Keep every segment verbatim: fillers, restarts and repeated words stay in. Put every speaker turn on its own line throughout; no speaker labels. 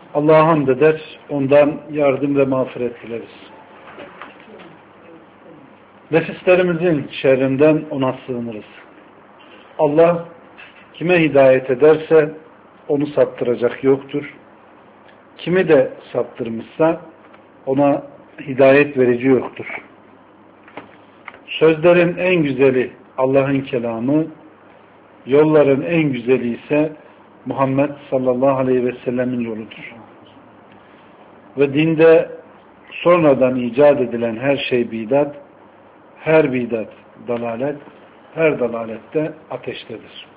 Allah'a hamd eder, ondan yardım ve mağfiret dileriz. Nefislerimizin şerrinden ona sığınırız. Allah kime hidayet ederse onu saptıracak yoktur. Kimi de saptırmışsa ona hidayet verici yoktur. Sözlerin en güzeli Allah'ın kelamı, yolların en güzeli ise Muhammed sallallahu aleyhi ve sellemin yoludur. Ve dinde sonradan icat edilen her şey bidat, her bidat dalalet, her dalalette ateştedir.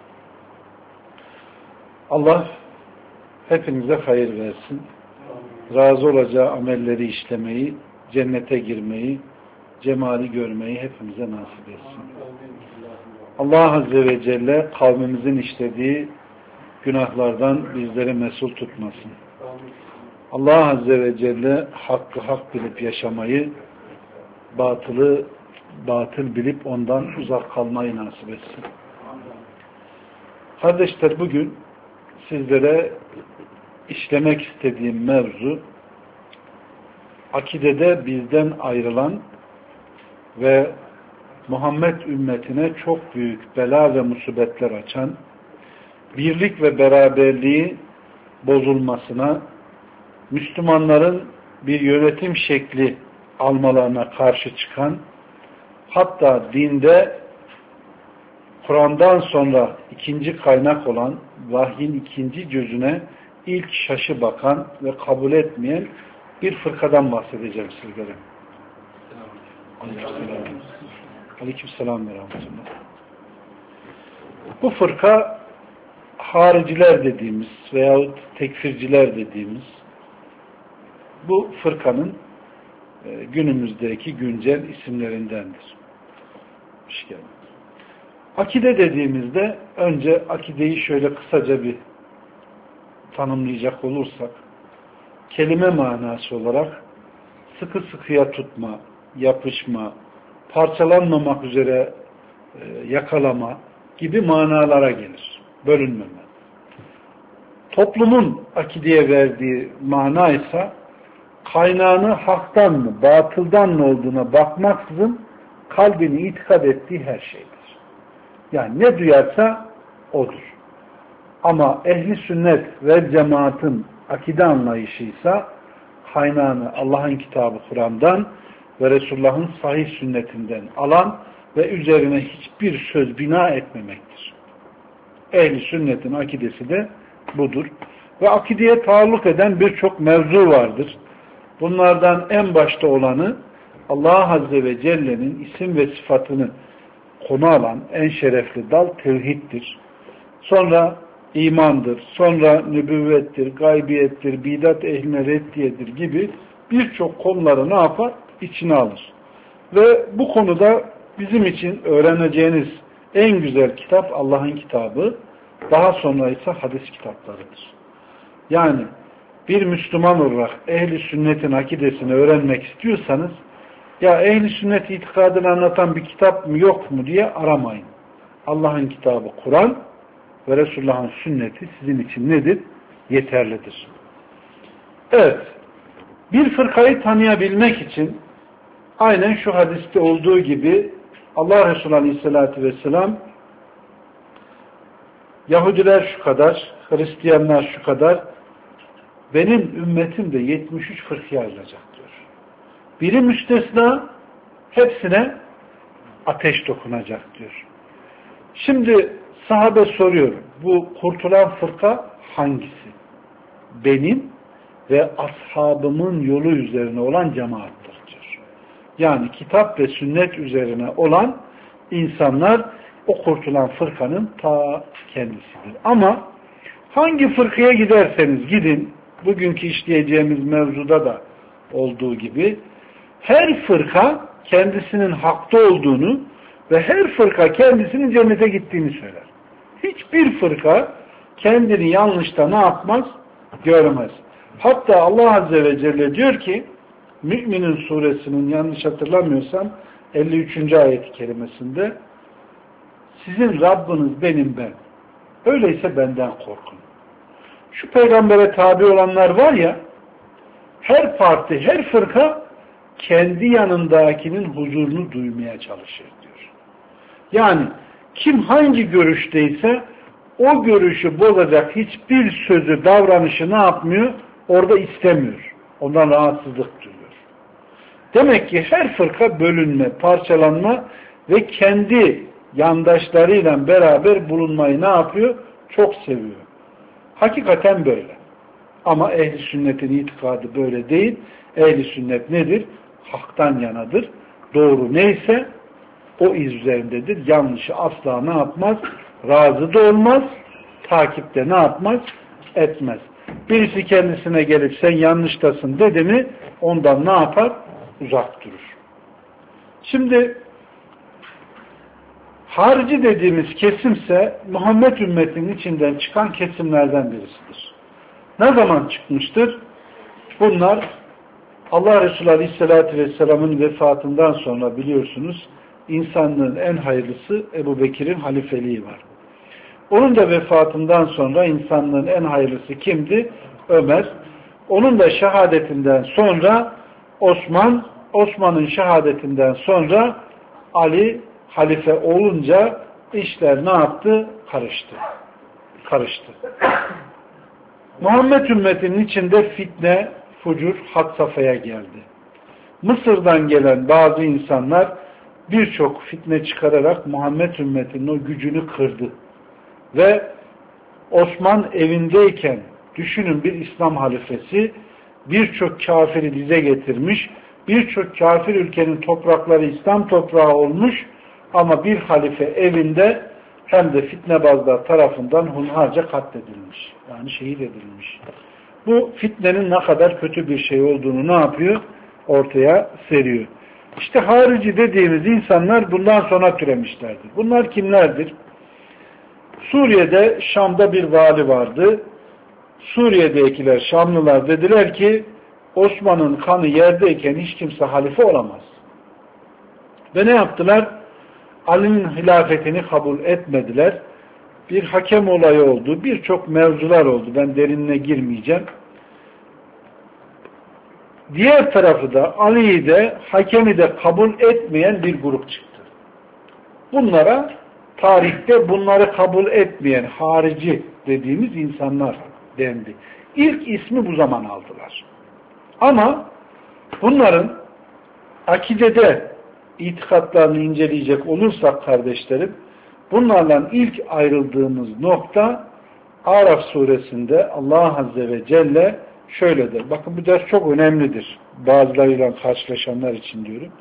Allah hepinize hayır versin. Razı olacağı amelleri işlemeyi, cennete girmeyi, cemali görmeyi hepimize nasip etsin. Allah Azze ve Celle kavmimizin işlediği günahlardan bizleri mesul tutmasın. Allah Azze ve Celle hakkı hak bilip yaşamayı, batılı batıl bilip ondan uzak kalmayı nasip etsin. Kardeşler, bugün sizlere işlemek istediğim mevzu, akidede bizden ayrılan ve Muhammed ümmetine çok büyük bela ve musibetler açan, birlik ve beraberliği bozulmasına, Müslümanların bir yönetim şekli almalarına karşı çıkan, hatta dinde Kur'an'dan sonra ikinci kaynak olan vahyin ikinci cüzüne ilk şaşı bakan ve kabul etmeyen bir fırkadan bahsedeceğim sizlere. Aleykümselam. Aleykümselam ve rahmetullah. Bu fırka hariciler dediğimiz veyahut tekfirciler dediğimiz bu fırkanın günümüzdeki güncel isimlerindendir. Hoş geldin. Akide dediğimizde önce akideyi şöyle kısaca bir tanımlayacak olursak, kelime manası olarak sıkı sıkıya tutma, yapışma, parçalanmamak üzere e, yakalama gibi manalara gelir. Bölünmeme. Toplumun akideye verdiği mana ise kaynağını haktan mı, batıldan mı olduğuna bakmaksızın kalbini itikad ettiği her şeydir. Yani ne duyarsa odur. Ama ehli sünnet ve cemaatin akide anlayışıysa kaynağını Allah'ın kitabı Kur'an'dan ve Resulullah'ın sahih sünnetinden alan ve üzerine hiçbir söz bina etmemektir. Ehli sünnetin akidesi de budur. Ve akideye taalluk eden birçok mevzu vardır. Bunlardan en başta olanı Allah Azze ve Celle'nin isim ve sıfatını konu alan en şerefli dal tevhiddir. Sonra imandır, sonra nübüvvettir, gaybiyettir, bidat ehline reddiyedir gibi birçok konuları ne yapar? İçine alır. Ve bu konuda bizim için öğreneceğiniz en güzel kitap Allah'ın kitabı, daha sonra ise hadis kitaplarıdır. Yani bir Müslüman olarak ehli sünnetin akidesini öğrenmek istiyorsanız, ya ehli sünnet itikadını anlatan bir kitap mı yok mu diye aramayın. Allah'ın kitabı Kur'an ve Resulullah'ın sünneti sizin için nedir? Yeterlidir. Evet, bir fırkayı tanıyabilmek için aynen şu hadiste olduğu gibi Allah Resulü Aleyhisselatü Vesselam Yahudiler şu kadar, Hristiyanlar şu kadar, benim ümmetim de yetmiş üç fırkaya ayrılacak diyor. Biri müstesna, hepsine ateş dokunacak diyor. Şimdi sahabe soruyor, bu kurtulan fırka hangisi? Benim ve ashabımın yolu üzerine olan cemaattir diyor. Yani kitap ve sünnet üzerine olan insanlar o kurtulan fırkanın ta kendisidir. Ama hangi fırkaya giderseniz gidin, bugünkü işleyeceğimiz mevzuda da olduğu gibi her fırka kendisinin hakta olduğunu ve her fırka kendisinin cennete gittiğini söyler. Hiçbir fırka kendini yanlışta ne yapmaz? Görmez. Hatta Allah Azze ve Celle diyor ki Mü'minin suresinin yanlış hatırlamıyorsam elli üçüncü ayet-i kerimesinde sizin Rabbiniz benim ben. Öyleyse benden korkun. şu peygambere tabi olanlar var ya, her parti, her fırka kendi yanındakinin huzurunu duymaya çalışır diyor. Yani kim hangi görüşteyse o görüşü bozacak hiçbir sözü, davranışı ne yapmıyor? Orada istemiyor. Ondan rahatsızlık duyuyor. Demek ki her fırka bölünme, parçalanma ve kendi yandaşlarıyla beraber bulunmayı ne yapıyor? Çok seviyor. Hakikaten böyle. Ama ehl-i sünnetin itikadı böyle değil. Ehl-i sünnet nedir? Hak'tan yanadır. Doğru neyse o iz üzerindedir. Yanlışı asla ne yapmaz? Razı da olmaz. Takipte ne yapmaz? Etmez. Birisi kendisine gelip sen yanlıştasın dedi mi ondan ne yapar? Uzak durur. Şimdi harici dediğimiz kesimse Muhammed ümmetinin içinden çıkan kesimlerden birisidir. Ne zaman çıkmıştır? Bunlar Allah Resulü Aleyhisselatü Vesselam'ın vefatından sonra biliyorsunuz insanlığın en hayırlısı Ebu Bekir'in halifeliği var. Onun da vefatından sonra insanlığın en hayırlısı kimdi? Ömer. Onun da şehadetinden sonra Osman, Osman'ın şehadetinden sonra Ali halife olunca işler ne yaptı? Karıştı. Karıştı. Muhammed ümmetinin içinde fitne, fucur had safhaya geldi. Mısır'dan gelen bazı insanlar birçok fitne çıkararak Muhammed ümmetinin o gücünü kırdı. Ve Osman evindeyken düşünün bir İslam halifesi birçok kafiri dize getirmiş, birçok kafir ülkenin toprakları İslam toprağı olmuş ama bir halife evinde hem de fitnebazlar tarafından hunharca katledilmiş. Yani şehit edilmiş. Bu fitnenin ne kadar kötü bir şey olduğunu ne yapıyor? Ortaya seriyor. İşte harici dediğimiz insanlar bundan sonra türemişlerdir. Bunlar kimlerdir? Suriye'de Şam'da bir vali vardı. Suriye'dekiler Şamlılar dediler ki Osman'ın kanı yerdeyken hiç kimse halife olamaz. Ve ne yaptılar? Ali'nin hilafetini kabul etmediler. Bir hakem olayı oldu. Birçok mevzular oldu. Ben derinine girmeyeceğim. Diğer tarafı da Ali'yi de hakemi de kabul etmeyen bir grup çıktı. Bunlara tarihte bunları kabul etmeyen harici dediğimiz insanlar dendi. İlk ismi bu zaman aldılar. Ama bunların akidede itikatlarını inceleyecek olursak kardeşlerim, bunlarla ilk ayrıldığımız nokta Araf suresinde Allah Azze ve Celle şöyle der. Bakın bu ders çok önemlidir. Bazılarıyla karşılaşanlar için diyorum.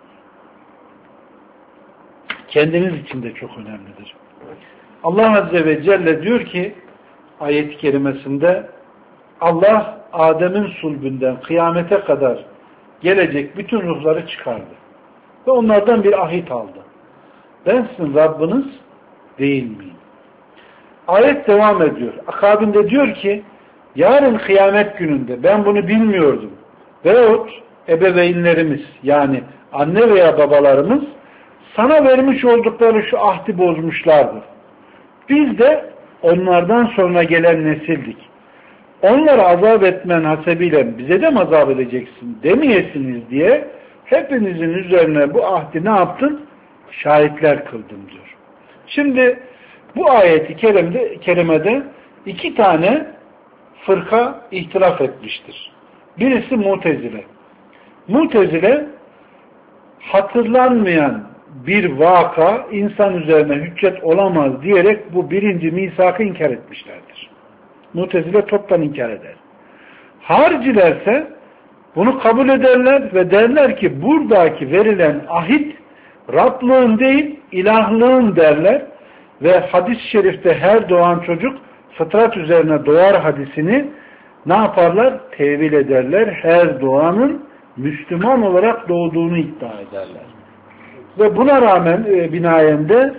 Kendiniz için de çok önemlidir. Allah Azze ve Celle diyor ki ayet-i kerimesinde Allah Adem'in sulbünden kıyamete kadar gelecek bütün ruhları çıkardı. Ve onlardan bir ahit aldı. Ben sizin Rabbiniz değil miyim? Ayet devam ediyor. Akabinde diyor ki yarın kıyamet gününde ben bunu bilmiyordum. Veyahut ebeveynlerimiz yani anne veya babalarımız sana vermiş oldukları şu ahdi bozmuşlardır. Biz de onlardan sonra gelen nesildik. Onları azap etmen hasebiyle bize de mi azap edeceksin demeyesiniz diye hepinizin üzerine bu ahdi ne yaptın? Şahitler kıldım diyor. Şimdi bu ayeti kerimede, kerimede iki tane fırka ihtilaf etmiştir. Birisi Mu'tezile. Mu'tezile hatırlanmayan bir vaka insan üzerine hüccet olamaz diyerek bu birinci misakı inkar etmişlerdir. Mu'tezile toptan inkar eder. Haricilerse bunu kabul ederler ve derler ki buradaki verilen ahit Rablığın değil ilahlığın derler ve hadis-i şerifte her doğan çocuk fıtrat üzerine doğar hadisini ne yaparlar? Tevil ederler. Her doğanın Müslüman olarak doğduğunu iddia ederler. Ve buna rağmen e, binayende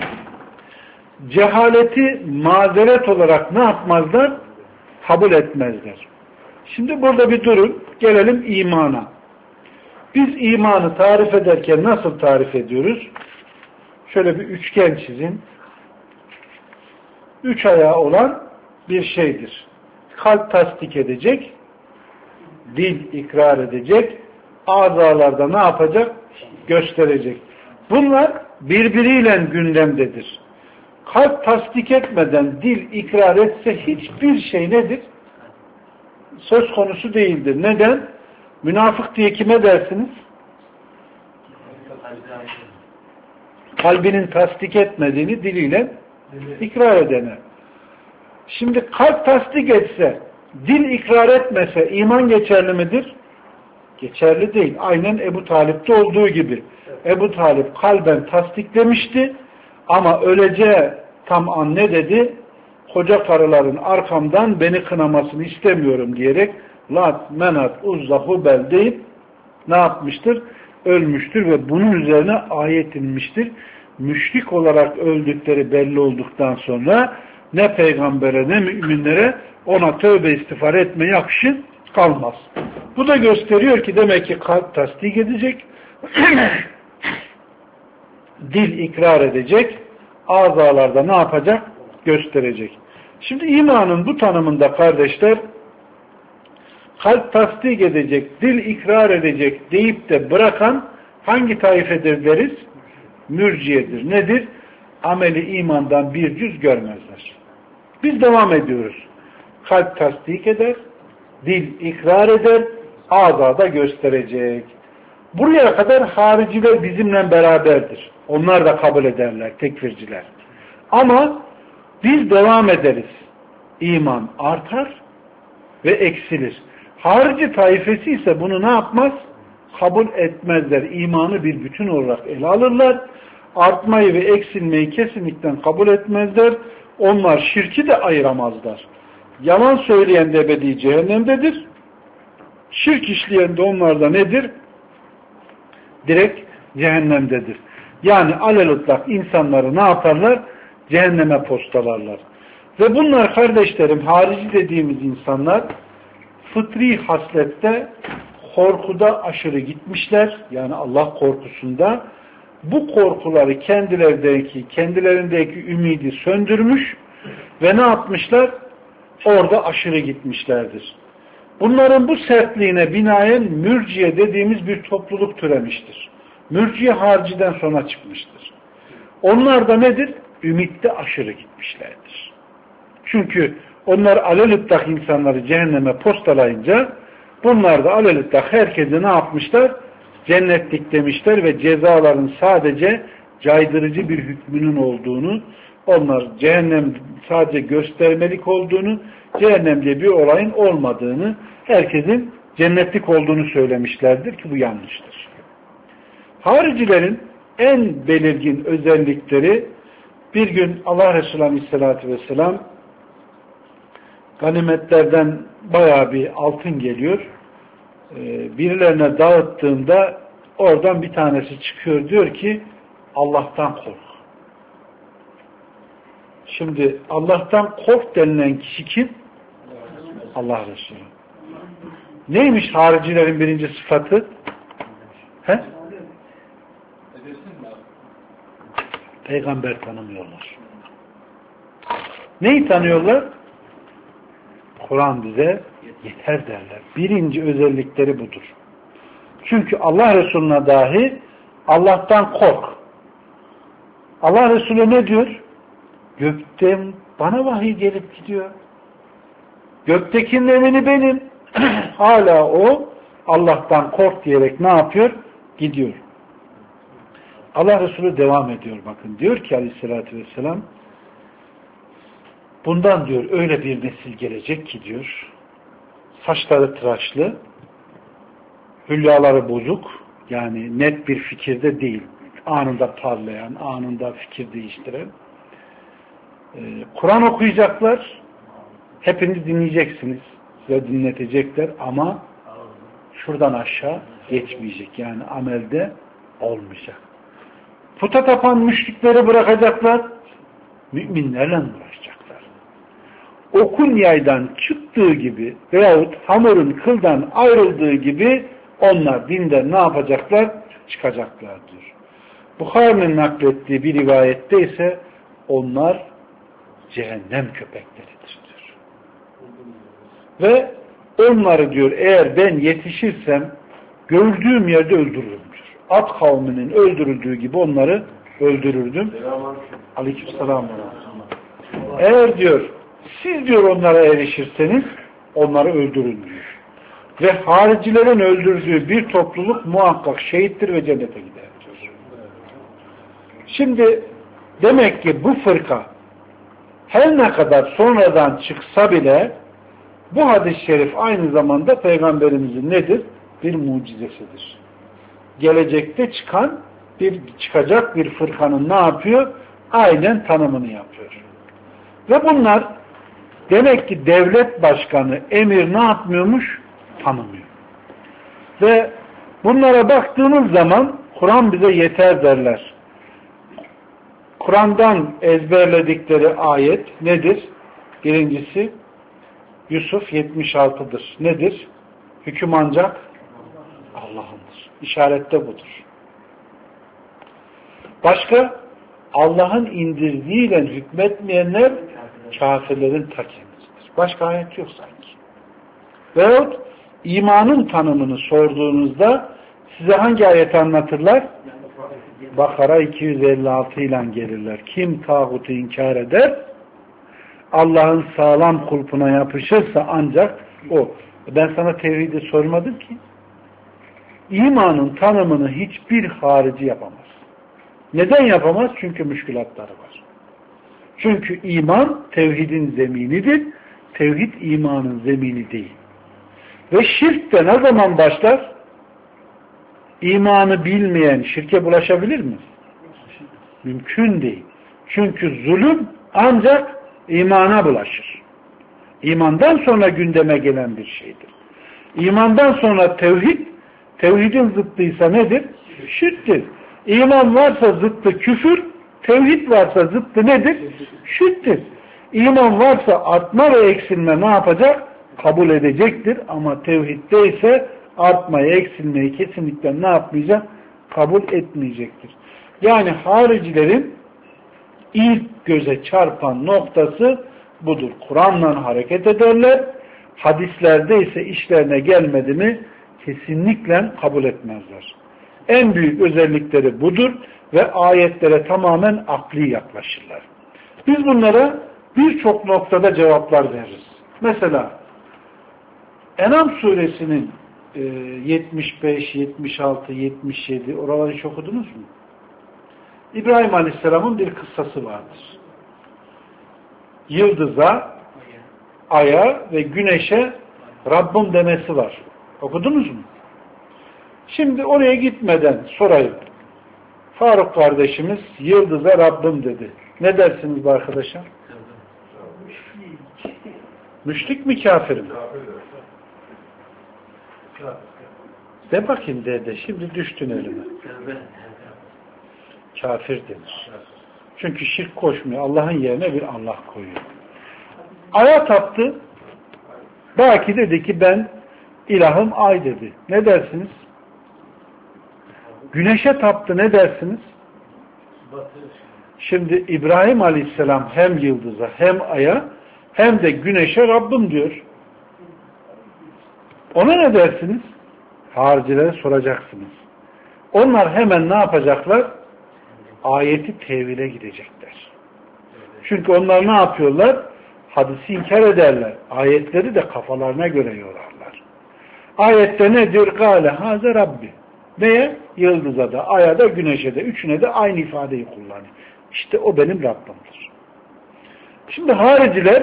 cehaleti mazeret olarak ne yapmazlar? Kabul etmezler. Şimdi burada bir durun. Gelelim imana. Biz imanı tarif ederken nasıl tarif ediyoruz? Şöyle bir üçgen çizin. Üç ayağı olan bir şeydir. kalp tasdik edecek, dil ikrar edecek, azalarda ne yapacak? Gösterecek. Bunlar birbiriyle gündemdedir. Kalp tasdik etmeden dil ikrar etse hiçbir şey nedir? Söz konusu değildir. Neden? Münafık diye kime dersiniz? Kalbinin tasdik etmediğini diliyle ikrar edene. Şimdi kalp tasdik etse, dil ikrar etmese iman geçerli midir? Geçerli değil. Aynen Ebu Talip'te olduğu gibi. Ebu Talip kalben tasdiklemişti ama öleceği tam an ne dedi? Koca karıların arkamdan beni kınamasını istemiyorum diyerek Lat, Menat, Uzza, Hubel deyip ne yapmıştır? Ölmüştür ve bunun üzerine ayet inmiştir. Müşrik olarak öldükleri belli olduktan sonra ne peygambere ne müminlere ona tövbe istiğfar etme yakışı kalmaz. Bu da gösteriyor ki demek ki kalp tasdik edecek, dil ikrar edecek, azalarda ne yapacak? Gösterecek. Şimdi imanın bu tanımında kardeşler, kalp tasdik edecek, dil ikrar edecek deyip de bırakan hangi taifedir deriz? Mürciyedir. Nedir? Ameli imandan bir cüz görmezler. Biz devam ediyoruz. Kalp tasdik eder, dil ikrar eder, azada gösterecek. Buraya kadar hariciler bizimle beraberdir. Onlar da kabul ederler, tekfirciler. Ama biz devam ederiz. İman artar ve eksilir. Harici taifesi ise bunu ne yapmaz? Kabul etmezler. İmanı bir bütün olarak ele alırlar. Artmayı ve eksilmeyi kesinlikle kabul etmezler. Onlar şirki de ayıramazlar. Yalan söyleyen de ebedi cehennemdedir. Şirk işleyen de onlarda nedir? Direkt cehennemdedir. Yani alelütlak insanları ne yaparlar? Cehenneme postalarlar. Ve bunlar kardeşlerim, harici dediğimiz insanlar fıtri haslette korkuda aşırı gitmişler. Yani Allah korkusunda bu korkuları kendilerindeki, kendilerindeki ümidi söndürmüş ve ne yapmışlar? Orada aşırı gitmişlerdir. Bunların bu sertliğine binaen mürciye dediğimiz bir topluluk türemiştir. Mürciye hariciden sonra çıkmıştır. Onlar da nedir? Ümitte aşırı gitmişlerdir. Çünkü onlar alelütlak insanları cehenneme postalayınca bunlar da alelütlak herkese ne yapmışlar? Cennetlik demişler ve cezaların sadece caydırıcı bir hükmünün olduğunu, onlar cehennem sadece göstermelik olduğunu, cehennemde bir olayın olmadığını, herkesin cennetlik olduğunu söylemişlerdir ki bu yanlıştır. Haricilerin en belirgin özellikleri, bir gün Allah Resulü Aleyhisselatü Vesselam ganimetlerden bayağı bir altın geliyor. Birilerine dağıttığında oradan bir tanesi çıkıyor, diyor ki Allah'tan kork. Şimdi Allah'tan kork denilen kişi kim? Allah Resulü. Neymiş haricilerin birinci sıfatı? He? Peygamber tanımıyorlar. Neyi tanıyorlar? Kur'an bize yeter derler. Birinci özellikleri budur. Çünkü Allah Resulü'ne dahi Allah'tan kork. Allah Resulü ne diyor? Gökten bana vahiy gelip gidiyor. Göktekinin emini benim. Hala o Allah'tan kork diyerek ne yapıyor? Gidiyor. Allah Resulü devam ediyor bakın. Diyor ki Aleyhisselatü Vesselam, bundan diyor öyle bir nesil gelecek ki diyor, saçları tıraşlı, hülyaları bozuk, yani net bir fikirde değil, anında parlayan, anında fikir değiştiren, ee, Kur'an okuyacaklar, hepiniz dinleyeceksiniz, size dinletecekler ama şuradan aşağı geçmeyecek, yani amelde olmayacak. Puta tapan müşrikleri bırakacaklar, müminlerle uğraşacaklar. Okun yaydan çıktığı gibi veyahut hamurun kıldan ayrıldığı gibi onlar dinden ne yapacaklar? Çıkacaklardır. Bukhari'nin naklettiği bir rivayette ise onlar cehennem köpekleridir diyor. Ve onları diyor eğer ben yetişirsem gördüğüm yerde öldürürüm diyor. At kavminin öldürüldüğü gibi onları öldürürdüm. Aleykümselam. Eğer diyor siz diyor onlara erişirseniz onları öldürün diyor. Ve haricilerin öldürdüğü bir topluluk muhakkak şehittir ve cennete gider diyor. Şimdi demek ki bu fırka her ne kadar sonradan çıksa bile bu hadis-i şerif aynı zamanda Peygamberimizin nedir? Bir mucizesidir. Gelecekte çıkan bir çıkacak bir fırkanın ne yapıyor? Aynen tanımını yapıyor. Ve bunlar demek ki devlet başkanı, emir ne yapmıyormuş? Tanımıyor. Ve bunlara baktığımız zaman Kur'an bize yeter derler. Kur'an'dan ezberledikleri ayet nedir? Birincisi Yusuf yetmiş altıdır. Nedir? Hüküm ancak Allah'ındır. İşarette budur. Başka? Allah'ın indirdiğiyle hükmetmeyenler kafirlerin ta kendisidir. Başka ayet yok sanki. Veyahut imanın tanımını sorduğunuzda size hangi ayeti anlatırlar? Bakara iki yüz elli altı ile gelirler. Kim tağutu inkar eder, Allah'ın sağlam kulpuna yapışırsa ancak o. Ben sana tevhidi sormadım ki. İmanın tanımını hiçbir harici yapamaz. Neden yapamaz? Çünkü müşkülatları var. Çünkü iman tevhidin zeminidir. Tevhid imanın zemini değil. Ve şirk de ne zaman başlar? İmanı bilmeyen şirke bulaşabilir mi? Mümkün değil. Çünkü zulüm ancak imana bulaşır. İmandan sonra gündeme gelen bir şeydir. İmandan sonra tevhid, tevhidin zıttıysa nedir? Şirktir. İman varsa zıttı küfür, tevhid varsa zıttı nedir? Şirktir. İman varsa artma ve eksilme ne yapacak? Kabul edecektir ama tevhidde ise artmayı, eksilmeyi kesinlikle ne yapmayacak? Kabul etmeyecektir. Yani haricilerin ilk göze çarpan noktası budur. Kur'an'la hareket ederler. Hadislerde ise işlerine gelmedi mi kesinlikle kabul etmezler. En büyük özellikleri budur ve ayetlere tamamen akli yaklaşırlar. Biz bunlara birçok noktada cevaplar veririz. Mesela En'am suresinin yetmiş beş, yetmiş altı, yetmiş yedi oraları hiç okudunuz mu? İbrahim Aleyhisselam'ın bir kıssası vardır. Yıldıza, aya ve güneşe Rabbim demesi var. Okudunuz mu? Şimdi oraya gitmeden sorayım. Faruk kardeşimiz yıldıza Rabbim dedi. Ne dersiniz bu arkadaşa? Müşrik mi kafir mi? De bakayım dede. Şimdi düştün elime. Kafir denir. Çünkü şirk koşmuyor. Allah'ın yerine bir Allah koyuyor. Aya taptı. Belki dedi ki ben ilahım ay dedi. Ne dersiniz? Güneşe taptı. Ne dersiniz? Şimdi İbrahim Aleyhisselam hem yıldıza hem aya hem de güneşe Rabbim diyor. Ona ne dersiniz? Haricilere soracaksınız. Onlar hemen ne yapacaklar? Ayeti tevhile gidecekler. Çünkü onlar ne yapıyorlar? Hadisi inkar ederler. Ayetleri de kafalarına göre yorarlar. Ayette ne diyor? Gâle hâze Rabbi. Neye? Yıldıza da, aya da, güneşe de, üçüne de aynı ifadeyi kullanıyor. İşte o benim Rabbimdir. Şimdi hariciler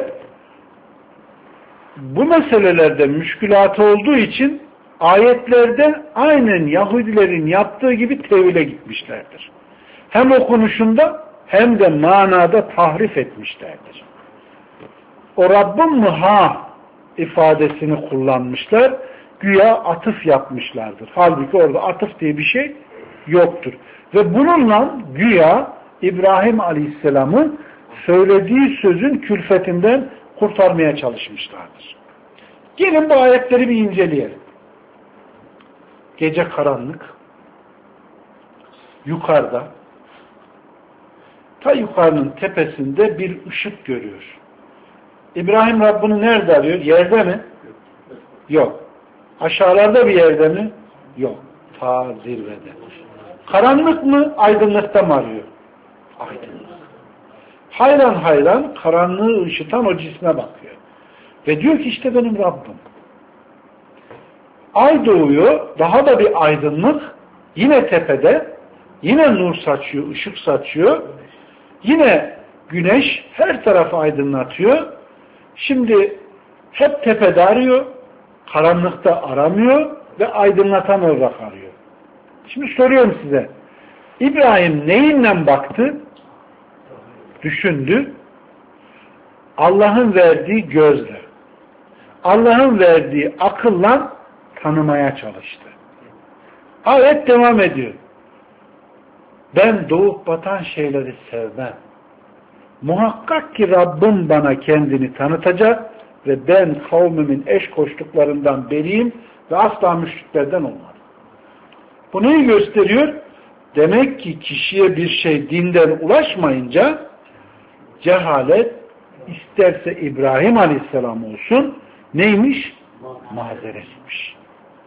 bu meselelerde müşkülatı olduğu için ayetlerde aynen Yahudilerin yaptığı gibi tevhile gitmişlerdir. Hem okunuşunda hem de manada tahrif etmişlerdir. O Rabbim mi ha ifadesini kullanmışlar, güya atıf yapmışlardır. Halbuki orada atıf diye bir şey yoktur. Ve bununla güya İbrahim Aleyhisselam'ın söylediği sözün külfetinden kurtarmaya çalışmışlardır. Gelin bu ayetleri bir inceleyelim. Gece karanlık, yukarıda, ta yukarının tepesinde bir ışık görüyor. İbrahim Rabbini nerede arıyor? Yerde mi? Yok. Aşağılarda bir yerde mi? Yok. Ta zirvede. Karanlık mı? Aydınlıkta mı arıyor? Aydınlık. Hayran hayran karanlığı ışıtan o cisme bakıyor. Ve diyor ki işte benim Rabbim. Ay doğuyor, daha da bir aydınlık, yine tepede, yine nur saçıyor, ışık saçıyor, yine güneş her tarafı aydınlatıyor. Şimdi hep tepede arıyor, karanlıkta aramıyor ve aydınlatan olarak arıyor. Şimdi soruyorum size, İbrahim neyinle baktı? Düşündü. Allah'ın verdiği gözle, Allah'ın verdiği akılla tanımaya çalıştı. Ayet devam ediyor. Ben doğup batan şeyleri sevmem. Muhakkak ki Rabbim bana kendini tanıtacak ve ben kavmimin eş koştuklarından beriyim ve asla müşriklerden olmadım. Bu neyi gösteriyor? Demek ki kişiye bir şey dinden ulaşmayınca cehalet isterse İbrahim Aleyhisselam olsun neymiş? Mazeretmiş.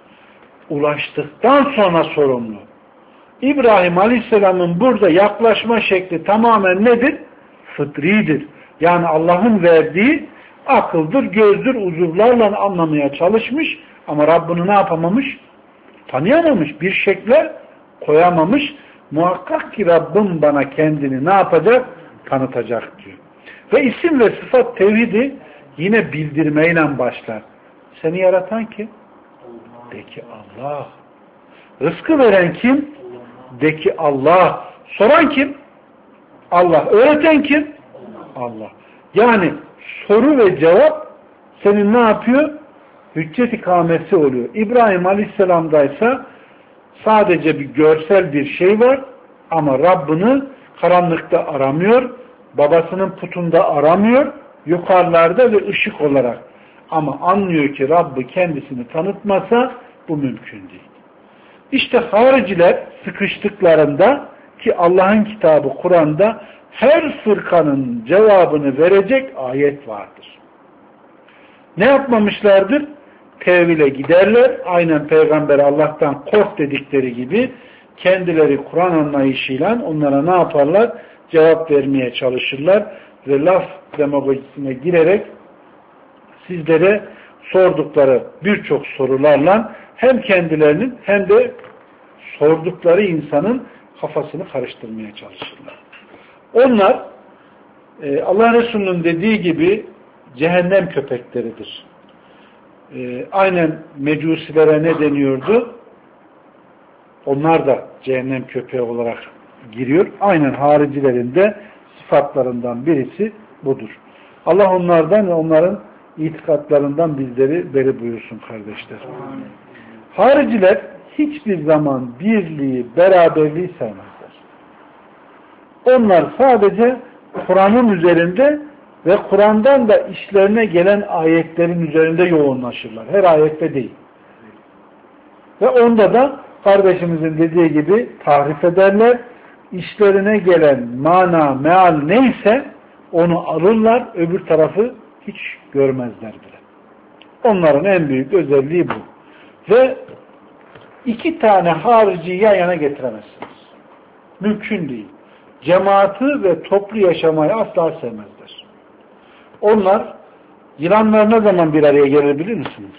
Ulaştıktan sonra sorumlu. İbrahim Aleyhisselam'ın burada yaklaşma şekli tamamen nedir? Fıtridir. Yani Allah'ın verdiği akıldır, gözdür, uzuvlarla anlamaya çalışmış ama Rabbini ne yapamamış? Tanıyamamış. Bir şekle koyamamış. Muhakkak ki Rabbim bana kendini ne yapacak? Tanıtacak diyor. Ve isim ve sıfat tevhidi yine bildirmeyle başlar. Seni yaratan kim? De ki Allah. Rızkı veren kim? De ki Allah. Soran kim? Allah. Öğreten kim? Allah. Yani soru ve cevap senin ne yapıyor? Hüccet ikamesi oluyor. İbrahim Aleyhisselam'daysa sadece bir görsel bir şey var ama Rabbini karanlıkta aramıyor, babasının putunda aramıyor, yukarılarda ve ışık olarak. Ama anlıyor ki Rabbi kendisini tanıtmasa bu mümkün değil. İşte hariciler sıkıştıklarında ki Allah'ın kitabı Kur'an'da her fırkanın cevabını verecek ayet vardır. Ne yapmamışlardır? Tevhile giderler. Aynen Peygamber Allah'tan kork dedikleri gibi kendileri Kur'an anlayışıyla onlara ne yaparlar? Cevap vermeye çalışırlar ve laf demagojisine girerek sizlere sordukları birçok sorularla hem kendilerinin hem de sordukları insanın kafasını karıştırmaya çalışırlar. Onlar Allah Resulü'nün dediği gibi cehennem köpekleridir. Aynen mecusilere ne deniyordu? Onlar da cehennem köpeği olarak giriyor. Aynen haricilerin de sıfatlarından birisi budur. Allah onlardan ve onların itikatlarından bizleri beri buyursun kardeşler. Hariciler hiçbir zaman birliği, beraberliği sevmezler. Onlar sadece Kur'an'ın üzerinde ve Kur'an'dan da işlerine gelen ayetlerin üzerinde yoğunlaşırlar. Her ayette değil. Ve onda da kardeşimizin dediği gibi tahrif ederler. İşlerine gelen mana, meal neyse onu alırlar, öbür tarafı hiç görmezler bile. Onların en büyük özelliği bu. Ve iki tane harici yan yana getiremezsiniz. Mümkün değil. Cemaati ve toplu yaşamayı asla sevmezler. Onlar, yılanlar ne zaman bir araya gelir bilir misiniz?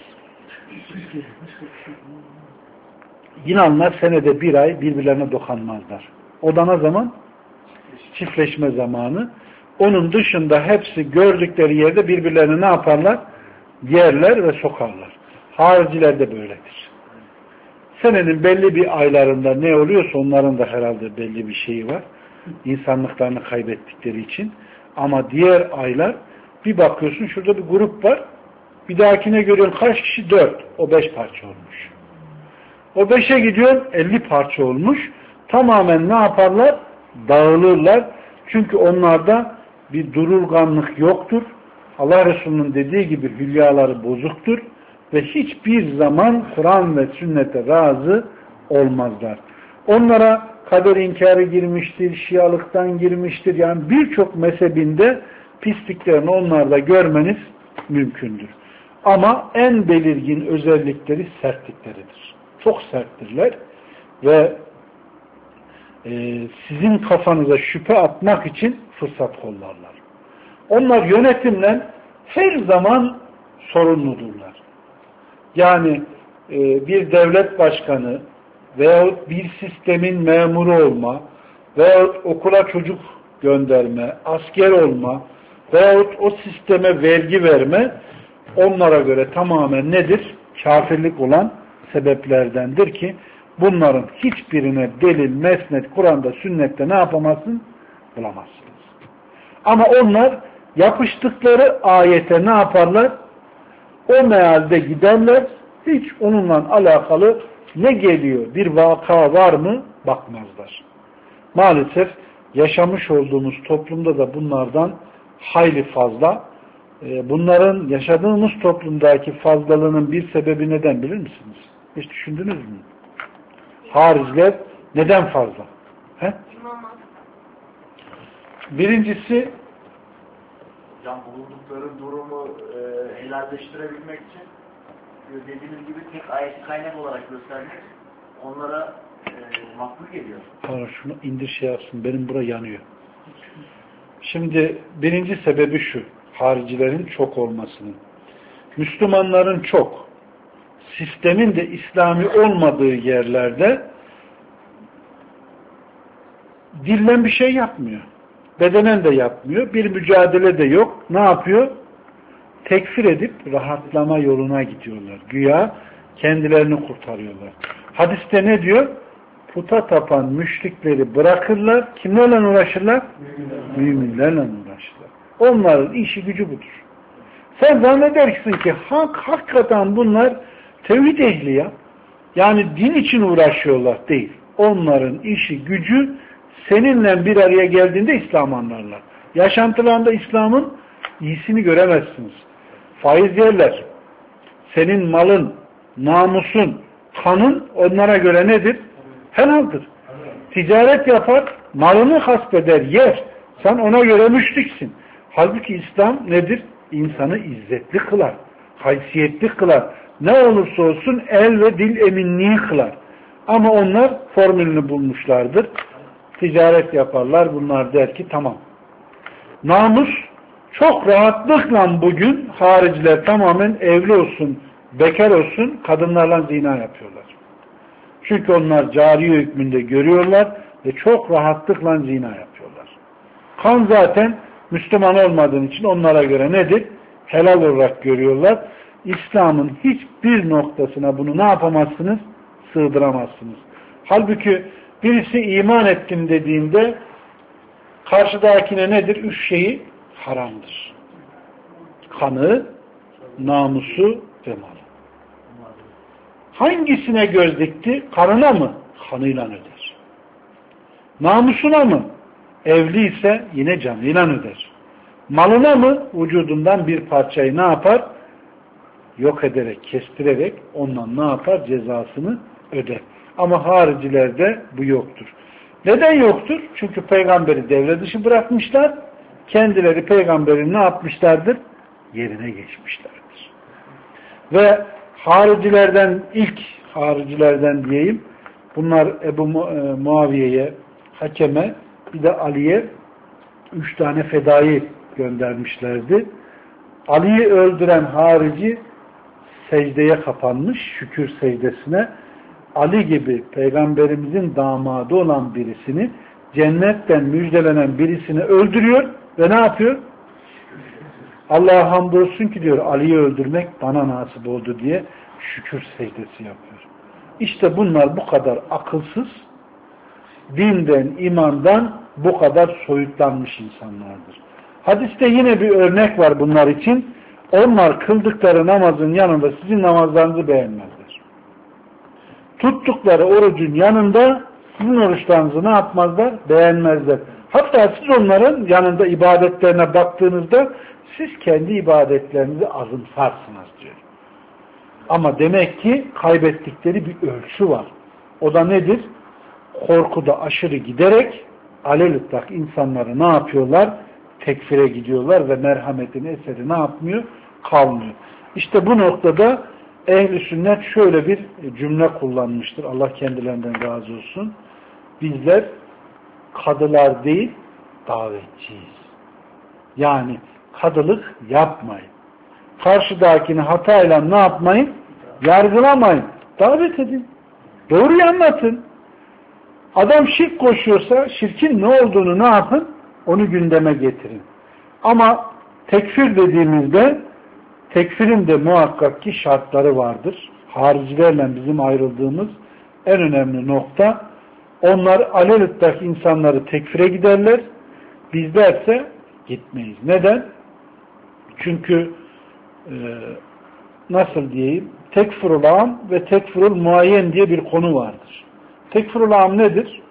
Yılanlar senede bir ay birbirlerine dokanmazlar. O da ne zaman? Çiftleşme zamanı. Onun dışında hepsi gördükleri yerde birbirlerini ne yaparlar? Yerler ve sokarlar. Hariciler de böyledir. Senenin belli bir aylarında ne oluyorsa onların da herhalde belli bir şeyi var. İnsanlıklarını kaybettikleri için. Ama diğer aylar bir bakıyorsun şurada bir grup var. Bir dahakine görüyorsun kaç kişi? Dört. O beş parça olmuş. O beşe gidiyor elli parça olmuş. Tamamen ne yaparlar? Dağılırlar. Çünkü onlarda bir durulganlık yoktur. Allah Resulü'nün dediği gibi hülyaları bozuktur. Ve hiçbir zaman Kur'an ve sünnete razı olmazlar. Onlara kader inkarı girmiştir, şialıktan girmiştir. Yani birçok mezhebinde pisliklerini onlarda görmeniz mümkündür. Ama en belirgin özellikleri sertlikleridir. Çok serttirler ve e, sizin kafanıza şüphe atmak için fırsat kollarlar. Onlar yönetimle her zaman sorumludurlar. Yani e, bir devlet başkanı veyahut bir sistemin memuru olma veyahut okula çocuk gönderme, asker olma veyahut o sisteme vergi verme onlara göre tamamen nedir? Kafirlik olan sebeplerdendir ki bunların hiçbirine delil, mesnet, Kur'an'da, sünnette ne yapamazsın? Bulamazsınız. Ama onlar yapıştıkları ayete ne yaparlar? O mealde giderler, hiç onunla alakalı ne geliyor, bir vaka var mı bakmazlar. Maalesef yaşamış olduğumuz toplumda da bunlardan hayli fazla. Bunların yaşadığımız toplumdaki fazlalığının bir sebebi neden bilir misiniz? Hiç düşündünüz mü? Hariciler neden fazla? He? Birincisi
Can bulundukları durumu e, helalleştirebilmek için dediğiniz gibi tek ayeti kaynak olarak göstermek onlara e, makbul geliyor.
Hayır, şunu indir şey yapsın. Benim bura yanıyor. Şimdi birinci sebebi şu. Haricilerin çok olmasının. Müslümanların çok. Sistemin de İslami olmadığı yerlerde dillen bir şey yapmıyor. Bedenen de yapmıyor. Bir mücadele de yok. Ne yapıyor? Tekfir edip rahatlama yoluna gidiyorlar. Güya kendilerini kurtarıyorlar. Hadiste ne diyor? Puta tapan müşrikleri bırakırlar. Kimlerle uğraşırlar? Müminlerle uğraşırlar. Onların işi gücü budur. Sen zannedersin ki hak, hakikaten bunlar tevhid ehli ya. Yani din için uğraşıyorlar değil. Onların işi gücü seninle bir araya geldiğinde İslam anlarlar. Yaşantılarında İslam'ın iyisini göremezsiniz. Faiz yerler. Senin malın, namusun, kanın onlara göre nedir? Helaldir. Ticaret yapar, malını hasbeder, yer. Sen ona göre müşriksin. Halbuki İslam nedir? İnsanı izzetli kılar, haysiyetli kılar. Ne olursa olsun el ve dil eminliği kılar. Ama onlar formülünü bulmuşlardır. Ticaret yaparlar. Bunlar der ki tamam. Namus çok rahatlıkla bugün hariciler tamamen evli olsun, bekar olsun, kadınlarla zina yapıyorlar. Çünkü onlar cariye hükmünde görüyorlar ve çok rahatlıkla zina yapıyorlar. Kan zaten Müslüman olmadığın için onlara göre nedir? Helal olarak görüyorlar. İslam'ın hiçbir noktasına bunu ne yapamazsınız? Sığdıramazsınız. Halbuki birisi iman ettim dediğinde karşıdakine nedir? Üç şeyi haramdır. Kanı, namusu ve malı. Hangisine göz dikti? Kanına mı? Kanıyla öder. Namusuna mı? Evli ise yine canıyla öder. Malına mı? Vücudundan bir parçayı ne yapar? Yok ederek, kestirerek ondan ne yapar? Cezasını öder. Ama haricilerde bu yoktur. Neden yoktur? Çünkü peygamberi devre dışı bırakmışlar. Kendileri peygamberin ne yapmışlardır? Yerine geçmişlerdir. Ve haricilerden ilk haricilerden diyeyim, bunlar Ebu Muaviye'ye, Hakem'e, bir de Ali'ye üç tane fedai göndermişlerdi. Ali'yi öldüren harici secdeye kapanmış, şükür secdesine. Ali gibi peygamberimizin damadı olan birisini, cennetten müjdelenen birisini öldürüyor ve ne yapıyor? Allah'a hamdolsun ki diyor, Ali'yi öldürmek bana nasip oldu diye şükür secdesi yapıyor. İşte bunlar bu kadar akılsız, dinden, imandan bu kadar soyutlanmış insanlardır. Hadiste yine bir örnek var bunlar için. Onlar kıldıkları namazın yanında sizin namazlarınızı beğenmezler. Tuttukları orucun yanında sizin oruçlarınızı ne yapmazlar? Beğenmezler. Hatta siz onların yanında ibadetlerine baktığınızda siz kendi ibadetlerinizi azımsarsınız diyor. Ama demek ki kaybettikleri bir ölçü var. O da nedir? Korkuda aşırı giderek alelütlak insanları ne yapıyorlar? Tekfire gidiyorlar ve merhametin eseri ne yapmıyor? Kalmıyor. İşte bu noktada ehl-i sünnet şöyle bir cümle kullanmıştır. Allah kendilerinden razı olsun. Bizler kadılar değil, davetçiyiz. Yani kadılık yapmayın. Karşıdakini hatayla ne yapmayın? Yargılamayın. Davet edin. Doğruyu anlatın. Adam şirk koşuyorsa şirkin ne olduğunu ne yapın? Onu gündeme getirin. Ama tekfir dediğimizde tekfirin de muhakkak ki şartları vardır. Haricilerle bizim ayrıldığımız en önemli nokta, onlar alelüttaki insanları tekfire giderler. Bizlerse gitmeyiz. Neden? Çünkü e, nasıl diyeyim? Tekfirul am ve tekfirul muayyen diye bir konu vardır. Tekfirul am nedir?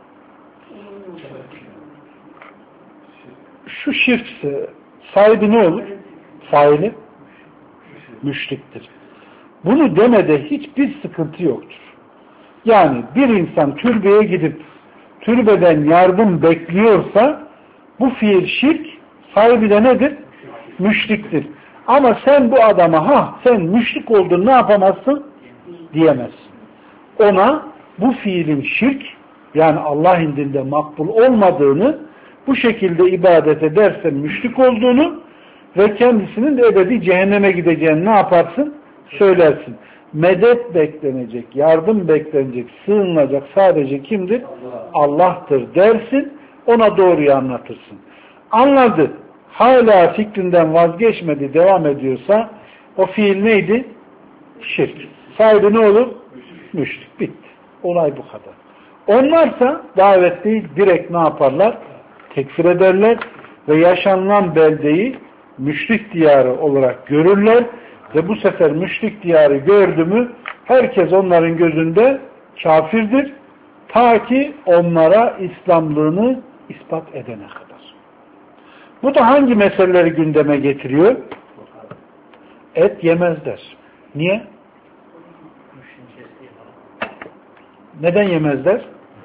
Şu şirkse sahibi ne olur? Faili müşriktir. Bunu demede hiçbir sıkıntı yoktur. Yani bir insan türbeye gidip türbeden yardım bekliyorsa bu fiil şirk, sahibi de nedir? Müşriktir. Ama sen bu adama ha sen müşrik oldun ne yapamazsın? Diyemezsin. Ona bu fiilin şirk, yani Allah indinde makbul olmadığını, bu şekilde ibadet edersen müşrik olduğunu ve kendisinin de ebedi cehenneme gideceğini ne yaparsın? Söylersin. Medet beklenecek, yardım beklenecek, sığınılacak sadece kimdir? Allah'tır dersin, ona doğruyu anlatırsın. Anladı, hala fikrinden vazgeçmedi, devam ediyorsa o fiil neydi? Şirk. Sahibi ne olur? Müşrik. Bitti. Olay bu kadar. Onlarsa davet değil, direkt ne yaparlar? Tekfir ederler ve yaşanılan beldeyi müşrik diyarı olarak görürler ve bu sefer müşrik diyarı gördü mü herkes onların gözünde kafirdir ta ki onlara İslamlığını ispat edene kadar. Bu da hangi meseleleri gündeme getiriyor? Et yemezler. Niye? Neden yemezler?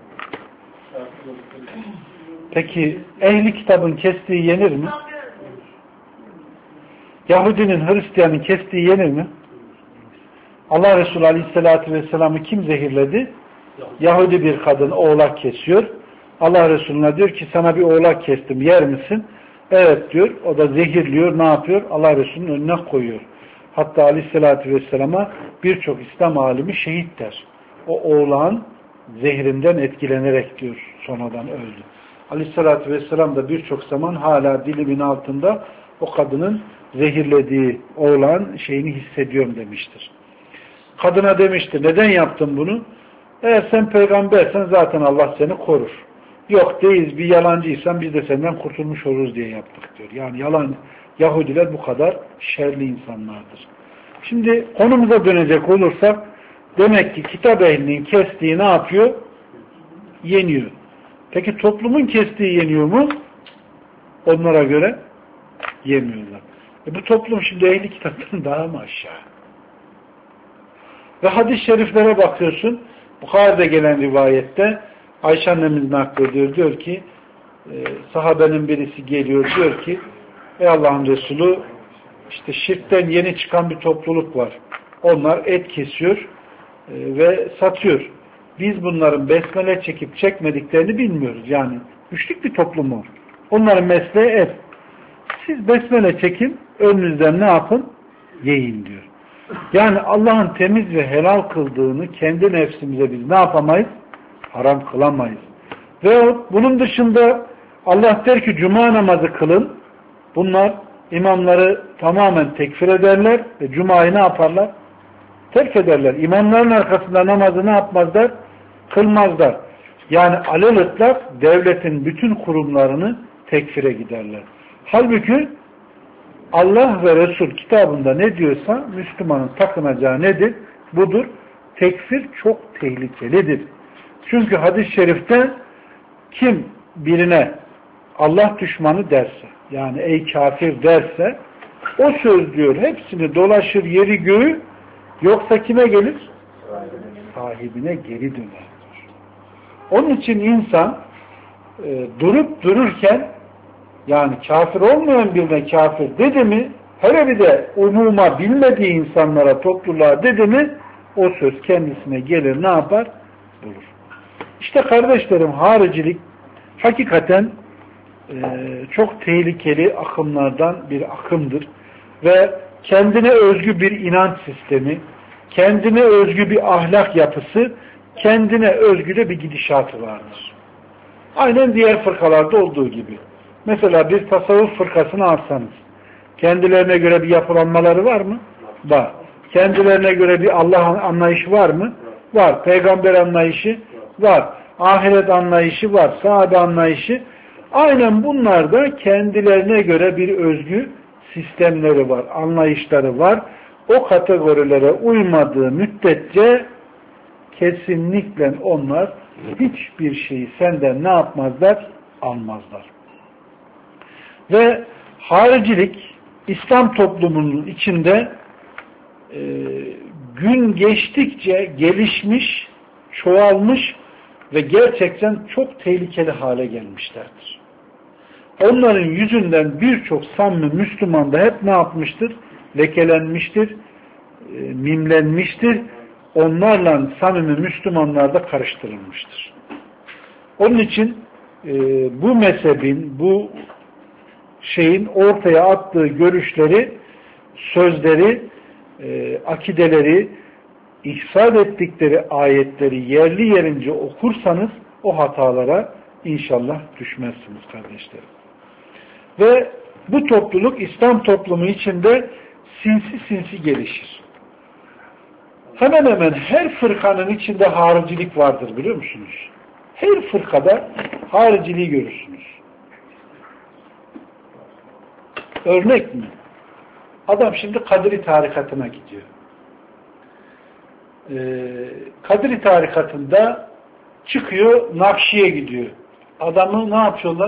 Peki ehli kitabın kestiği yenir mi? Yahudinin, Hristiyanın kestiği yenir mi? Allah Resulü Aleyhisselatü Vesselam'ı kim zehirledi? Yahudi bir kadın oğlak kesiyor. Allah Resulü'ne diyor ki sana bir oğlak kestim, yer misin? Evet diyor. O da zehirliyor. Ne yapıyor? Allah Resulü'nün önüne koyuyor. Hatta Aleyhisselatü Vesselam'a birçok İslam alimi şehit der. O oğlağın zehrinden etkilenerek diyor sonradan öldü. Aleyhisselatü Vesselam da birçok zaman hala dilimin altında o kadının zehirlediği oğlan şeyini hissediyorum demiştir. Kadına demiştir, neden yaptın bunu? Eğer sen peygambersen zaten Allah seni korur. Yok değiliz, bir yalancıysan biz de senden kurtulmuş oluruz diye yaptık diyor. Yani yalan, Yahudiler bu kadar şerli insanlardır. Şimdi konumuza dönecek olursak, demek ki kitap ehlinin kestiği ne yapıyor? Yeniyor. Peki toplumun kestiği yeniyor mu? Onlara göre yemiyorlar. E bu toplum şimdi ehli kitaptan daha mı aşağı? Ve hadis-i şeriflere bakıyorsun, Bukhari'de gelen rivayette Ayşe annemiz naklediyor, diyor ki e, sahabenin birisi geliyor, diyor ki ey Allah'ın Resulü, işte şirkten yeni çıkan bir topluluk var. Onlar et kesiyor e, ve satıyor. Biz bunların besmele çekip çekmediklerini bilmiyoruz. Yani müşrik bir toplum o. Onların mesleği et. Siz besmele çekin, önünüzden ne yapın? Yiyin diyor. Yani Allah'ın temiz ve helal kıldığını kendi nefsimize biz ne yapamayız? Haram kılamayız. Ve bunun dışında Allah der ki cuma namazı kılın. Bunlar imamları tamamen tekfir ederler ve cumayı ne yaparlar? Terk ederler. İmamların arkasında namazı ne yapmazlar? Kılmazlar. Yani alelütlak devletin bütün kurumlarını tekfire giderler. Halbuki Allah ve Resul kitabında ne diyorsa Müslümanın takınacağı nedir? Budur. Tekfir çok tehlikelidir. Çünkü hadis-i şerifte kim birine Allah düşmanı derse, yani ey kafir derse, o söz diyor hepsini dolaşır yeri göğü, yoksa kime gelir? Sahibine geri döner. Onun için insan e, durup dururken, yani kafir olmayan birine kafir dedi mi Hele bir de umuma bilmediği insanlara, topluluğa dedi mi o söz kendisine gelir, ne yapar? Bulur. İşte kardeşlerim, haricilik hakikaten e, çok tehlikeli akımlardan bir akımdır. Ve kendine özgü bir inanç sistemi, kendine özgü bir ahlak yapısı, kendine özgü de bir gidişatı vardır. Aynen diğer fırkalarda olduğu gibi. Mesela bir tasavvuf fırkasını alsanız, kendilerine göre bir yapılanmaları var mı? Var. Kendilerine göre bir Allah anlayışı var mı? Var. Peygamber anlayışı var. Ahiret anlayışı var. Sahabe anlayışı. Aynen bunlar da kendilerine göre bir özgü sistemleri var. Anlayışları var. O kategorilere uymadığı müddetçe kesinlikle onlar hiçbir şeyi senden ne yapmazlar? Almazlar. Ve haricilik İslam toplumunun içinde e, gün geçtikçe gelişmiş, çoğalmış ve gerçekten çok tehlikeli hale gelmişlerdir. Onların yüzünden birçok samimi Müslüman da hep ne yapmıştır? Lekelenmiştir, e, mimlenmiştir. Onlarla samimi Müslümanlar da karıştırılmıştır. Onun için e, bu mezhebin, bu şeyin ortaya attığı görüşleri, sözleri, e, akideleri, ihsal ettikleri ayetleri yerli yerince okursanız o hatalara inşallah düşmezsiniz kardeşlerim. Ve bu topluluk İslam toplumu içinde sinsi sinsi gelişir. Hemen hemen her fırkanın içinde haricilik vardır, biliyor musunuz? Her fırkada hariciliği görürsünüz. Örnek mi? Adam şimdi Kadiri tarikatına gidiyor. Ee, Kadiri tarikatında çıkıyor, Nakşi'ye gidiyor. Adamı ne yapıyorlar?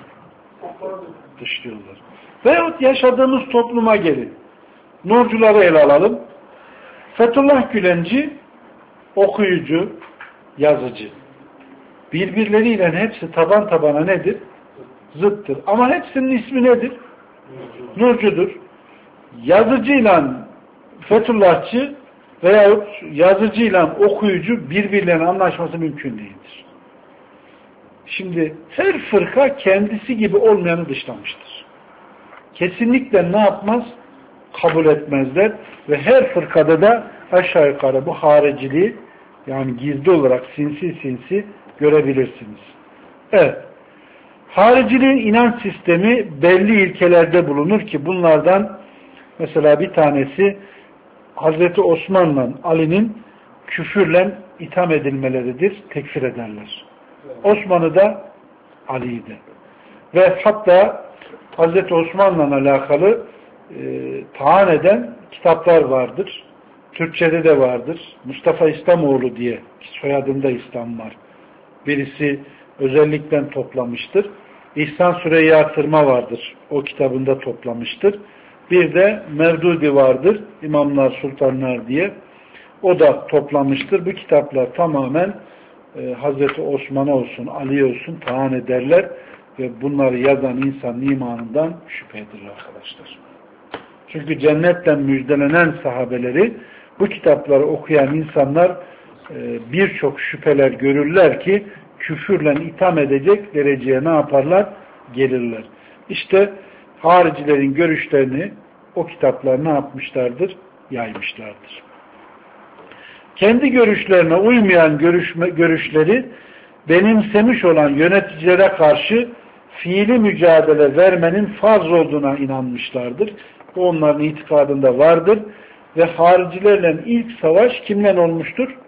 Dışlıyorlar. Veyahut yaşadığımız topluma gelin. Nurcuları ele alalım. Fethullah Gülenci okuyucu, yazıcı. Birbirleriyle hepsi taban tabana nedir? Zıttır. Ama hepsinin ismi nedir? Nurcudur. Yazıcıyla Fethullahçı veyahut yazıcıyla okuyucu birbirlerine anlaşması mümkün değildir. Şimdi her fırka kendisi gibi olmayanı dışlamıştır. Kesinlikle ne yapmaz? Kabul etmezler ve her fırkada da aşağı yukarı bu hariciliği, yani gizli olarak sinsi sinsi görebilirsiniz. Evet. Hariciliğin inanç sistemi belli ilkelerde bulunur ki bunlardan mesela bir tanesi Hazreti Osman'la Ali'nin küfürle itham edilmeleridir, tekfir ederler. Osman'ı da Ali'yi de. Ve hatta Hazreti Osman'la alakalı e, taan eden kitaplar vardır. Türkçe'de de vardır. Mustafa İslamoğlu diye, soyadında İslam var. Birisi özellikle toplamıştır. İhsan Süreyya Tırma vardır. O kitabında toplamıştır. Bir de Mevdudi vardır. İmamlar, Sultanlar diye. O da toplamıştır. Bu kitaplar tamamen e, Hazreti Osman'a olsun, Ali'ye olsun taan ederler. Ve bunları yazan insanın imanından şüphedir arkadaşlar. Çünkü cennetle müjdelenen sahabeleri bu kitapları okuyan insanlar e, birçok şüpheler görürler ki küfürle itham edecek dereceye ne yaparlar? Gelirler. İşte haricilerin görüşlerini o kitaplar ne yapmışlardır? Yaymışlardır. Kendi görüşlerine uymayan görüşme, görüşleri benimsemiş olan yöneticilere karşı fiili mücadele vermenin farz olduğuna inanmışlardır. Bu onların itikadında vardır. Ve haricilerle ilk savaş kimle olmuştur?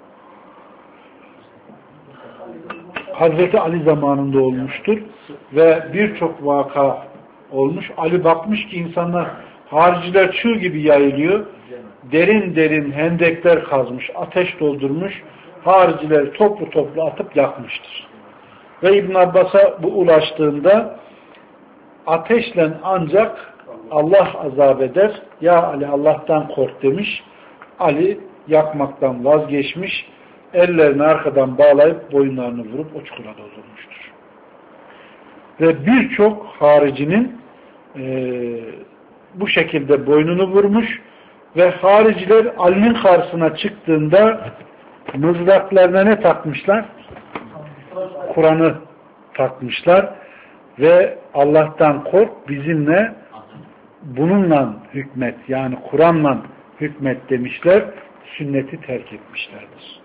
Hazreti Ali zamanında olmuştur. Ve birçok vaka olmuş. Ali bakmış ki insanlar, hariciler çığ gibi yayılıyor. Derin derin hendekler kazmış, ateş doldurmuş. Hariciler toplu toplu atıp yakmıştır. Ve İbn Abbas'a bu ulaştığında ateşle ancak Allah azap eder. Ya Ali, Allah'tan kork demiş. Ali yakmaktan vazgeçmiş. Ellerini arkadan bağlayıp boyunlarını vurup o çukura doldurmuştur. Ve birçok haricinin e, bu şekilde boynunu vurmuş ve hariciler Ali'nin karşısına çıktığında mızraklarına ne takmışlar? Kur'an'ı takmışlar ve Allah'tan kork, bizimle bununla hükmet, yani Kur'an'la hükmet demişler, sünneti terk etmişlerdir.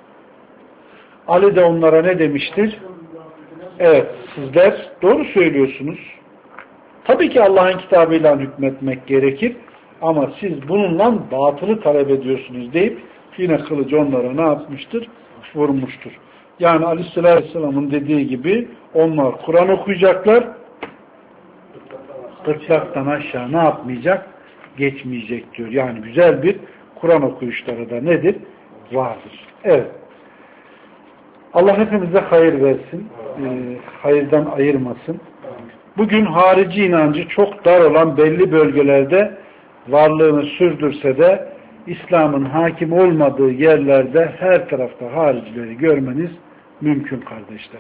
Ali de onlara ne demiştir? Evet, sizler doğru söylüyorsunuz. Tabii ki Allah'ın kitabıyla hükmetmek gerekir ama siz bununla batılı talep ediyorsunuz deyip yine kılıcı onlara ne yapmıştır? Vurmuştur. Yani Aleyhisselam'ın dediği gibi onlar Kur'an okuyacaklar, gırtlaktan aşağı ne yapmayacak? Geçmeyecek diyor. Yani güzel bir Kur'an okuyuşları da nedir? Vardır. Evet. Allah hepimize hayır versin. E, hayırdan ayırmasın. Bugün harici inancı çok dar olan belli bölgelerde varlığını sürdürse de İslam'ın hakim olmadığı yerlerde her tarafta haricileri görmeniz mümkün kardeşler.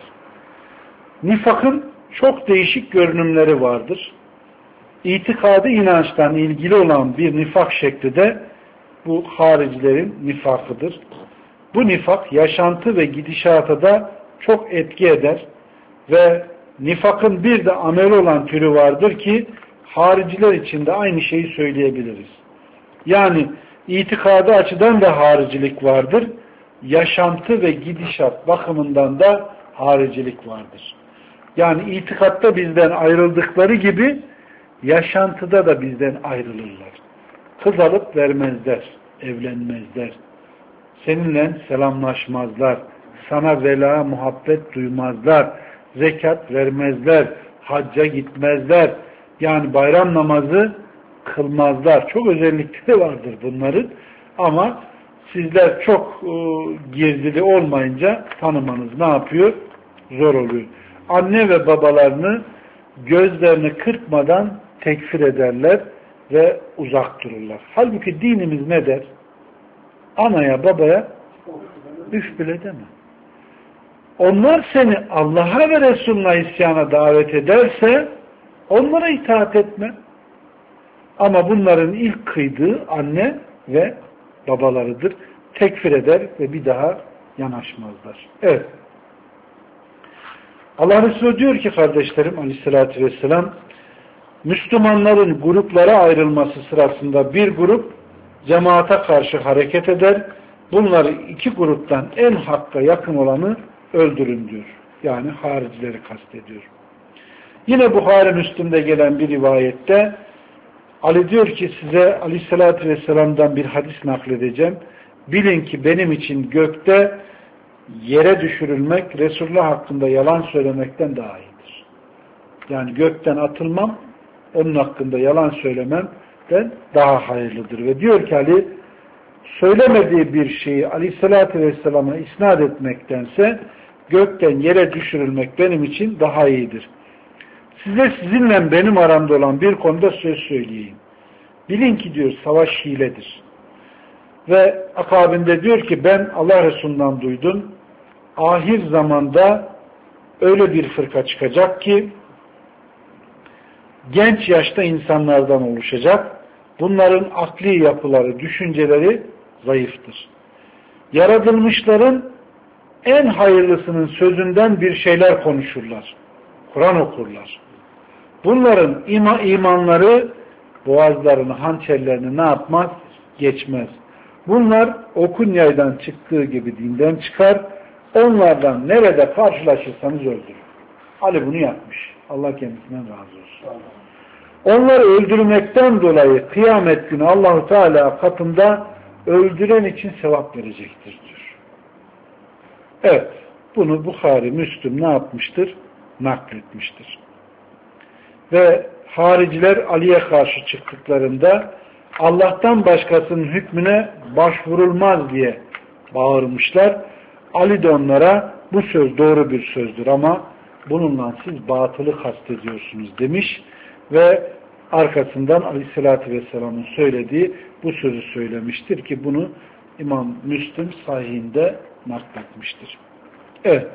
Nifakın çok değişik görünümleri vardır. İtikadi inançtan ilgili olan bir nifak şekli de bu haricilerin nifakıdır. Bu nifak yaşantı ve gidişata da çok etki eder ve nifakın bir de amel olan türü vardır ki hariciler için de aynı şeyi söyleyebiliriz. Yani itikadi açıdan da haricilik vardır. Yaşantı ve gidişat bakımından da haricilik vardır. Yani itikatta bizden ayrıldıkları gibi yaşantıda da bizden ayrılırlar. Kız alıp vermezler, evlenmezler. Seninle selamlaşmazlar. Sana vela, muhabbet duymazlar. Zekat vermezler. Hacca gitmezler. Yani bayram namazı kılmazlar. Çok özellikleri vardır bunların. Ama sizler çok e, girdili olmayınca tanımanız ne yapıyor? Zor oluyor. Anne ve babalarını gözlerini kırpmadan tekfir ederler ve uzak dururlar. Halbuki dinimiz ne der? Anaya babaya üf bile deme. Onlar seni Allah'a ve Resulüne isyana davet ederse onlara itaat etme. Ama bunların ilk kıydığı anne ve babalarıdır. Tekfir eder ve bir daha yanaşmazlar. Evet. Allah Resulü diyor ki kardeşlerim aleyhissalatü vesselam, Müslümanların gruplara ayrılması sırasında bir grup cemaate karşı hareket eder. Bunları iki gruptan en hakka yakın olanı öldürün diyor. Yani haricileri kastediyor. Yine Buhari Müslim'de gelen bir rivayette Ali diyor ki size aleyhissalatü vesselam'dan bir hadis nakledeceğim. Bilin ki benim için gökte yere düşürülmek Resulullah hakkında yalan söylemekten daha iyidir. Yani gökten atılmam, onun hakkında yalan söylememden daha hayırlıdır. Ve diyor ki Ali, söylemediği bir şeyi aleyhissalatü vesselama isnat etmektense gökten yere düşürülmek benim için daha iyidir. Size sizinle benim aramda olan bir konuda söz söyleyeyim. Bilin ki diyor savaş hiledir. Ve akabinde diyor ki ben Allah Resulü'nden duydum. Ahir zamanda öyle bir fırka çıkacak ki genç yaşta insanlardan oluşacak. Bunların akli yapıları, düşünceleri zayıftır. Yaratılmışların en hayırlısının sözünden bir şeyler konuşurlar. Kur'an okurlar. Bunların ima, imanları boğazlarını, hançerlerini ne yapmaz? Geçmez. Bunlar okun yaydan çıktığı gibi dinden çıkar. Onlardan nerede karşılaşırsanız öldürün. Ali bunu yapmış. Allah kendisinden razı olsun. Onları öldürmekten dolayı kıyamet günü Allah-u Teala katında öldüren için sevap verecektir diyor. Evet. Bunu Buhari, Müslüm ne yapmıştır? Nakletmiştir. Ve hariciler Ali'ye karşı çıktıklarında Allah'tan başkasının hükmüne başvurulmaz diye bağırmışlar. Ali de onlara bu söz doğru bir sözdür ama bununla siz batılı kastediyorsunuz demiş ve arkasından Aleyhisselatü Vesselam'ın söylediği bu sözü söylemiştir ki bunu İmam Müslim sahihinde nakletmiştir. Evet.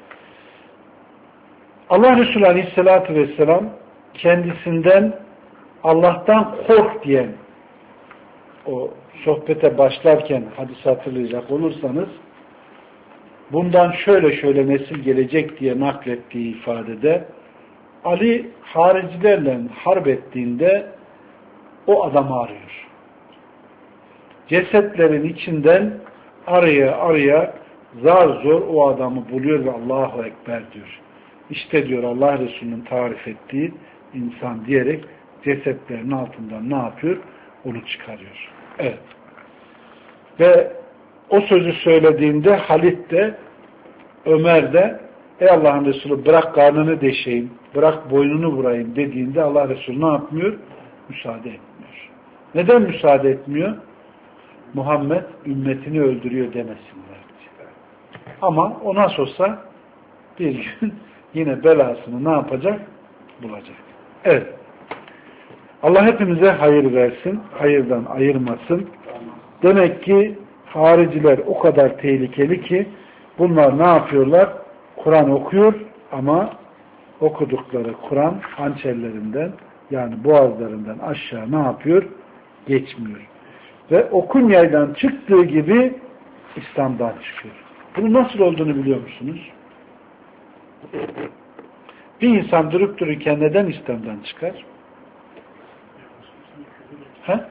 Allah Resulü Aleyhisselatü Vesselam kendisinden Allah'tan kork diyen o sohbete başlarken hadis hatırlayacak olursanız bundan şöyle şöyle nesil gelecek diye naklettiği ifadede Ali haricilerle harp ettiğinde o adamı arıyor. Cesetlerin içinden araya araya zar zor o adamı buluyor ve Allahu Ekber diyor. İşte diyor Allah Resulü'nün tarif ettiği insan diyerek cesetlerin altından ne yapıyor? Onu çıkarıyor. Evet. Ve o sözü söylediğinde Halit de Ömer de ey Allah'ın Resulü bırak karnını deşeyim, bırak boynunu vurayım dediğinde Allah Resulü ne yapmıyor? Müsaade etmiyor. Neden müsaade etmiyor? Muhammed ümmetini öldürüyor demesinler. Ama o nasıl olsa bir gün yine belasını ne yapacak? Bulacak. Evet. Allah hepimize hayır versin, hayırdan ayırmasın. Demek ki hariciler o kadar tehlikeli ki bunlar ne yapıyorlar? Kur'an okuyor ama okudukları Kur'an hançerlerinden yani boğazlarından aşağı ne yapıyor? Geçmiyor. Ve okun yaydan çıktığı gibi İslam'dan çıkıyor. Bunun nasıl olduğunu biliyor musunuz? Bir insan durup dururken neden İslam'dan çıkar? He?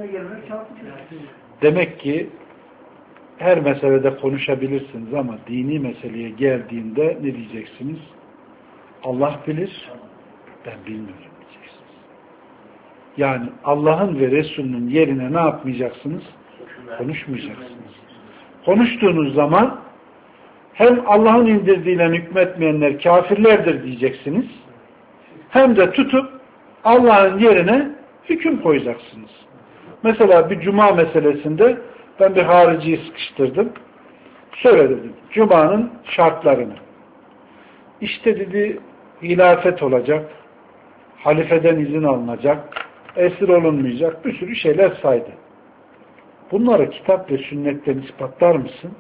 Demek ki her meselede konuşabilirsiniz ama dini meseleye geldiğinde ne diyeceksiniz? Allah bilir, ben bilmiyorum diyeceksiniz. Yani Allah'ın ve Resulünün yerine ne yapmayacaksınız? Konuşmayacaksınız. Konuştuğunuz zaman hem Allah'ın indirdiğiyle hükmetmeyenler kafirlerdir diyeceksiniz, hem de tutup Allah'ın yerine hüküm koyacaksınız. Mesela bir cuma meselesinde ben bir hariciyi sıkıştırdım. Şöyle dedim. Cuma'nın şartlarını. İşte dedi hilafet olacak. Halifeden izin alınacak. Esir olunmayacak. Bir sürü şeyler saydı. Bunları kitap ve sünnetten ispatlar mısın?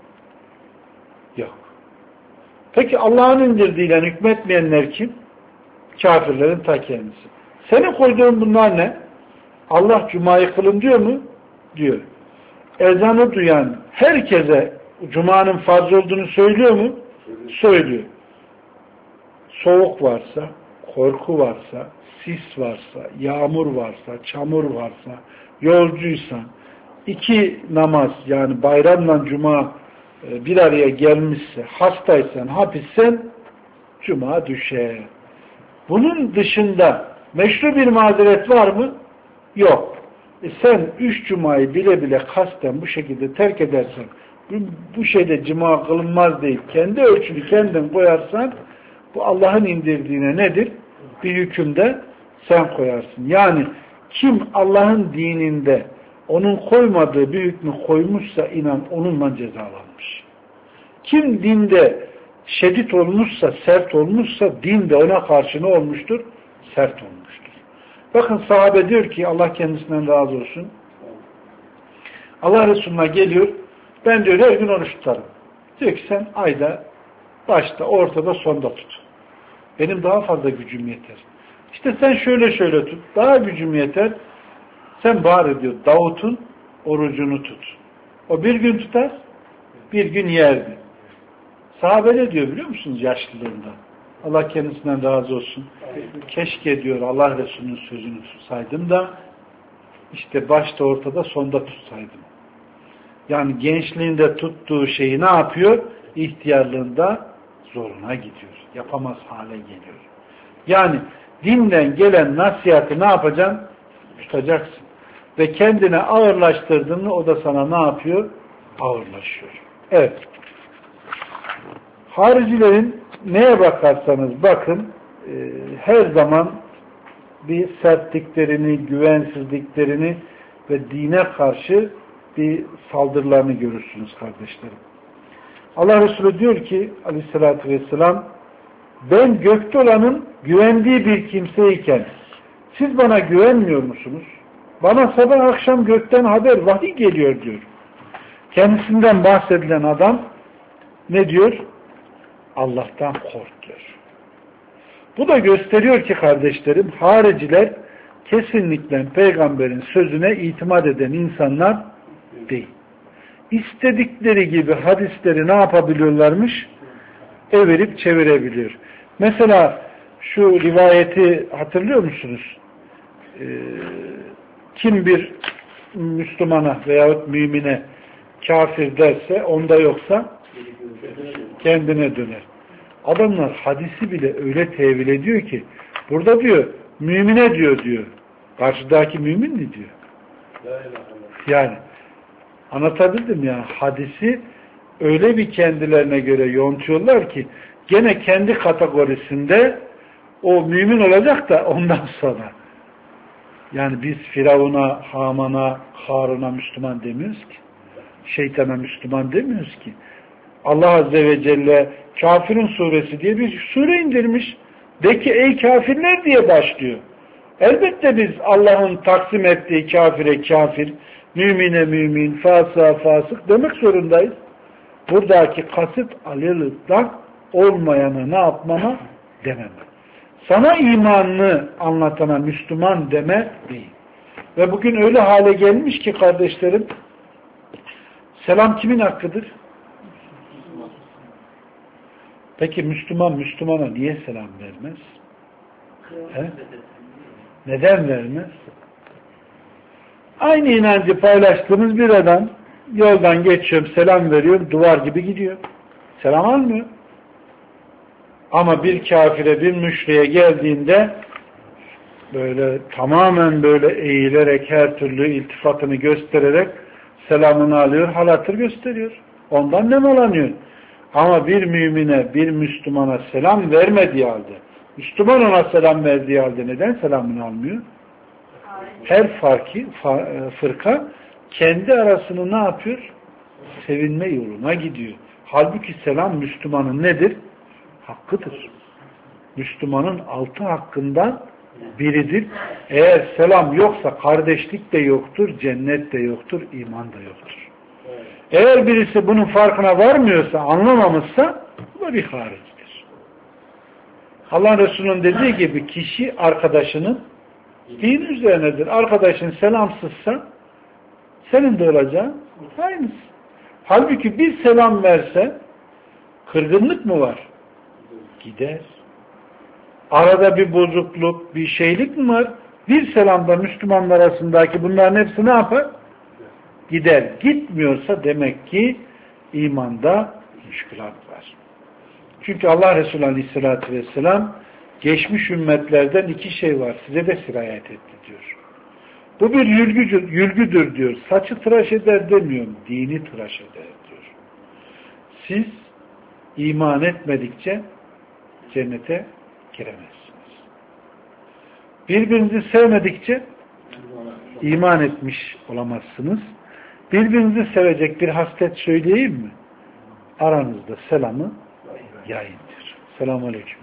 Yok. Peki Allah'ın indirdiğiyle hükmetmeyenler kim? Kafirlerin ta kendisi. Senin koyduğun bunlar ne? Allah Cuma'yı kılın diyor mu? Diyor. Ezanı duyan herkese Cuma'nın farz olduğunu söylüyor mu? Söylüyor. Soğuk varsa, korku varsa, sis varsa, yağmur varsa, çamur varsa, yolcuysan, iki namaz yani bayramla Cuma bir araya gelmişse, hastaysan, hapissen Cuma düşer. Bunun dışında meşru bir mazeret var mı? Yok. E sen üç Cuma'yı bile bile kasten bu şekilde terk edersen, bu, bu şeyde Cuma kılınmaz deyip kendi ölçünü kendin koyarsan, bu Allah'ın indirdiğine nedir? Bir hükümde sen koyarsın. Yani kim Allah'ın dininde onun koymadığı bir hükmü koymuşsa inan onunla cezalanmış. Kim dinde şiddet olmuşsa, sert olmuşsa din de ona karşı ne olmuştur? Sert olmuştur. Bakın sahabe diyor ki Allah kendisinden razı olsun. Allah Resulü'ne geliyor. Ben diyor her gün oruç tutarım. Diyor ki sen ayda başta, ortada, sonda tut. Benim daha fazla gücüm yeter. İşte sen şöyle şöyle tut. Daha gücüm yeter. Sen bari diyor Davut'un orucunu tut. O bir gün tutar, bir gün yerdi. Sahabe ne diyor biliyor musunuz yaşlılığında? Allah kendisinden razı olsun. Keşke diyor Allah Resulü'nün sözünü tutsaydım da işte başta ortada sonda tutsaydım. Yani gençliğinde tuttuğu şeyi ne yapıyor? İhtiyarlığında zoruna gidiyor. Yapamaz hale geliyor. Yani dinden gelen nasihatı ne yapacaksın? Tutacaksın. Ve kendine ağırlaştırdığını o da sana ne yapıyor? Ağırlaşıyor. Evet. Haricilerin neye bakarsanız bakın e, her zaman bir sertliklerini, güvensizliklerini ve dine karşı bir saldırılarını görürsünüz kardeşlerim. Allah Resulü diyor ki aleyhissalatü vesselam ben gökte olanın güvendiği bir kimseyken siz bana güvenmiyor musunuz? Bana sabah akşam gökten haber, vahiy geliyor diyor. Kendisinden bahsedilen adam ne diyor? Allah'tan kork diyor. Bu da gösteriyor ki kardeşlerim hariciler kesinlikle peygamberin sözüne itimat eden insanlar değil. İstedikleri gibi hadisleri ne yapabiliyorlarmış? Evirip çevirebiliyor. Mesela şu rivayeti hatırlıyor musunuz? Ee, kim bir Müslümana veyahut mümine kafir derse, onda yoksa kendine döner. Adamlar hadisi bile öyle tevil ediyor ki, burada diyor, mümine diyor diyor. Karşıdaki mümin mi diyor? Yani anlatabildim ya, hadisi öyle bir kendilerine göre yontuyorlar ki gene kendi kategorisinde o mümin olacak da ondan sonra. Yani biz Firavun'a, Haman'a, Harun'a Müslüman demiyoruz ki. Şeytana Müslüman demiyoruz ki. Allah Azze ve Celle Kafirun suresi diye bir sure indirmiş. De ki ey kafirler diye başlıyor. Elbette biz Allah'ın taksim ettiği kafire kafir, mümine mümin, fasığa fasık demek zorundayız. Buradaki kasıt alelütlak olmayana ne yapmama dememe. Sana imanını anlatana Müslüman deme değil. Ve bugün öyle hale gelmiş ki kardeşlerim, selam kimin hakkıdır? Peki Müslüman Müslümana niye selam vermez? He? Neden vermez? Aynı inancı paylaştığımız bir adam yoldan geçiyorum, selam veriyor, duvar gibi gidiyor. Selam almıyor. Ama bir kafire, bir müşriye geldiğinde böyle tamamen böyle eğilerek, her türlü iltifatını göstererek selamını alıyor, hal hatır gösteriyor. Ondan nemalanıyor. Ama bir mümine, bir Müslümana selam vermediği halde, Müslüman ona selam verdiği halde neden selamını almıyor? Her farkı, fırka kendi arasını ne yapıyor? Sevinme yoluna gidiyor. Halbuki selam Müslümanın nedir? Hakkıdır. Müslümanın altı hakkından biridir. Eğer selam yoksa kardeşlik de yoktur, cennet de yoktur, iman da yoktur. Eğer birisi bunun farkına varmıyorsa, anlamamışsa bu da bir haricidir. Allah Resulü'nün dediği gibi kişi arkadaşının din üzerinedir. Arkadaşın selamsızsa senin de olacağın aynısı. Halbuki bir selam verse kırgınlık mı var? Gider. Arada bir bozukluk, bir şeylik mi var? Bir selamda Müslümanlar arasındaki bunların hepsi ne yapar? Gider. Gitmiyorsa demek ki imanda müşkülat var. Çünkü Allah Resulü Aleyhisselatü Vesselam geçmiş ümmetlerden iki şey var. Size de sirayet etti diyor. Bu bir yülgüdür, yülgüdür diyor. Saçı tıraş eder demiyorum. Dini tıraş eder diyor. Siz iman etmedikçe cennete giremezsiniz. Birbirinizi sevmedikçe iman etmiş olamazsınız. Birbirinizi sevecek bir haslet söyleyeyim mi? Aranızda selamı yayındır. Selamun Aleyküm.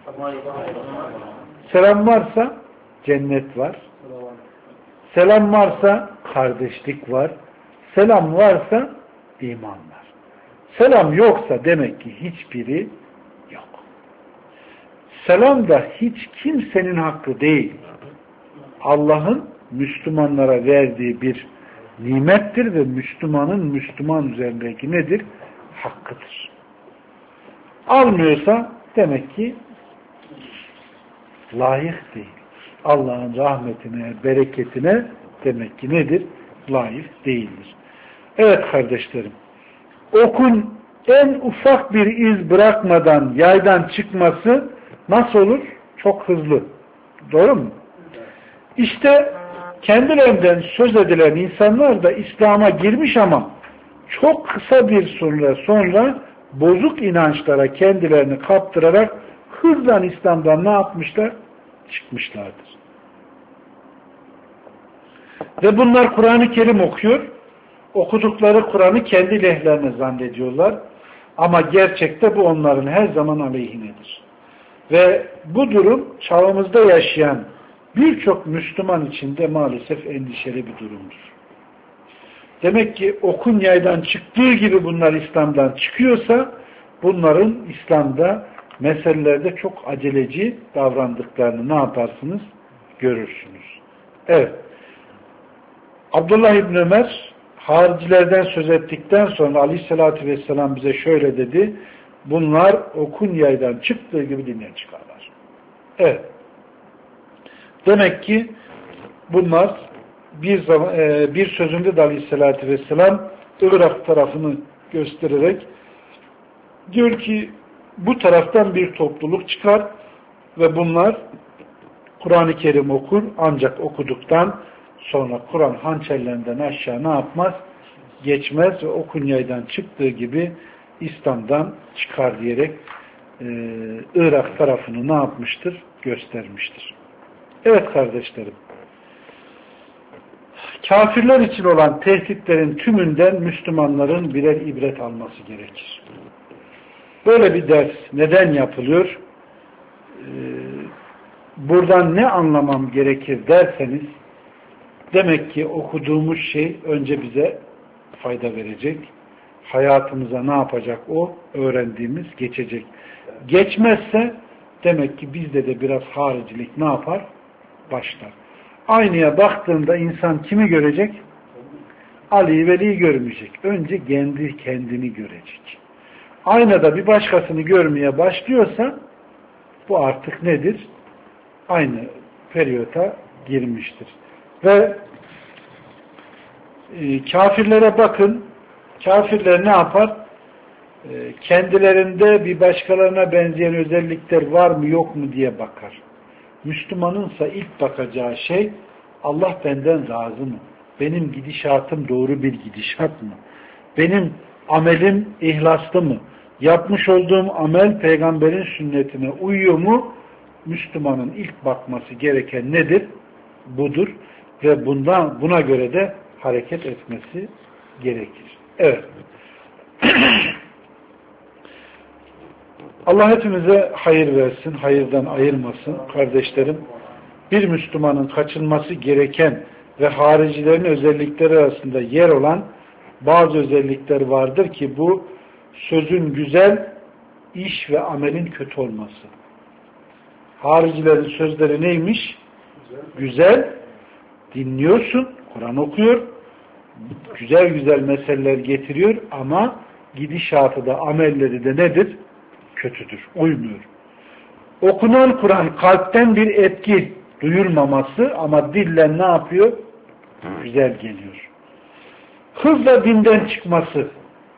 Selam varsa cennet var. Selam varsa kardeşlik var. Selam varsa iman var. Selam yoksa demek ki hiçbiri yok. Selam da hiç kimsenin hakkı değil. Allah'ın Müslümanlara verdiği bir nimettir ve Müslümanın Müslüman üzerindeki nedir? Hakkıdır. Almıyorsa demek ki layık değil. Allah'ın rahmetine, bereketine demek ki nedir? Layık değildir. Evet kardeşlerim, okun en ufak bir iz bırakmadan yaydan çıkması nasıl olur? Çok hızlı. Doğru mu? İşte kendilerinden söz edilen insanlar da İslam'a girmiş ama çok kısa bir süre sonra bozuk inançlara kendilerini kaptırarak hızla İslam'dan ne yapmışlar? Çıkmışlardır. Ve bunlar Kur'an-ı Kerim okuyor. Okudukları Kur'an'ı kendi lehlerine zannediyorlar. Ama gerçekte bu onların her zaman aleyhinedir. Ve bu durum çağımızda yaşayan birçok Müslüman için de maalesef endişeli bir durumdur. Demek ki okun yaydan çıktığı gibi bunlar İslam'dan çıkıyorsa bunların İslam'da meselelerde çok aceleci davrandıklarını ne yaparsınız? Görürsünüz. Evet. Abdullah İbni Ömer haricilerden söz ettikten sonra Aleyhisselatü Vesselam bize şöyle dedi. Bunlar okun yaydan çıktığı gibi dinden çıkarlar. Evet. Demek ki bunlar bir, zaman, bir sözünde de Aleyhisselatü Vesselam Irak tarafını göstererek diyor ki bu taraftan bir topluluk çıkar ve bunlar Kur'an-ı Kerim okur ancak okuduktan sonra Kur'an hançerlerinden aşağı ne yapmaz? Geçmez ve okun yaydan çıktığı gibi İslam'dan çıkar diyerek e, Irak tarafını ne yapmıştır? Göstermiştir. Evet kardeşlerim. Kafirler için olan tehditlerin tümünden Müslümanların birer ibret alması gerekir. Böyle bir ders neden yapılıyor? Ee, buradan ne anlamam gerekir derseniz, demek ki okuduğumuz şey önce bize fayda verecek. Hayatımıza ne yapacak o? Öğrendiğimiz geçecek. Geçmezse demek ki bizde de biraz haricilik ne yapar? Başlar. Aynaya baktığında insan kimi görecek? Ali'yi Veli'yi görmeyecek. Önce kendi kendini görecek. Aynada bir başkasını görmeye başlıyorsa bu artık nedir? Aynı periyota girmiştir. Ve e, kafirlere bakın. Kafirler ne yapar? E, kendilerinde bir başkalarına benzeyen özellikler var mı yok mu diye bakar. Müslümanınsa ilk bakacağı şey Allah benden razı mı? Benim gidişatım doğru bir gidişat mı? Benim amelim ihlaslı mı? Yapmış olduğum amel peygamberin sünnetine uyuyor mu? Müslümanın ilk bakması gereken nedir? Budur. Ve bundan, buna göre de hareket etmesi gerekir. Evet. Allah hepimize hayır versin, hayırdan ayırmasın. Kardeşlerim, bir Müslümanın kaçınması gereken ve haricilerin özellikleri arasında yer olan bazı özellikler vardır ki bu sözün güzel, iş ve amelin kötü olması. Haricilerin sözleri neymiş? Güzel, dinliyorsun, Kur'an okuyor, güzel güzel meseleler getiriyor ama gidişatı da amelleri de nedir? Kötüdür, uymuyor. Okunan Kur'an kalpten bir etki duyurmaması ama dillen ne yapıyor? Güzel geliyor. Hızla dinden çıkması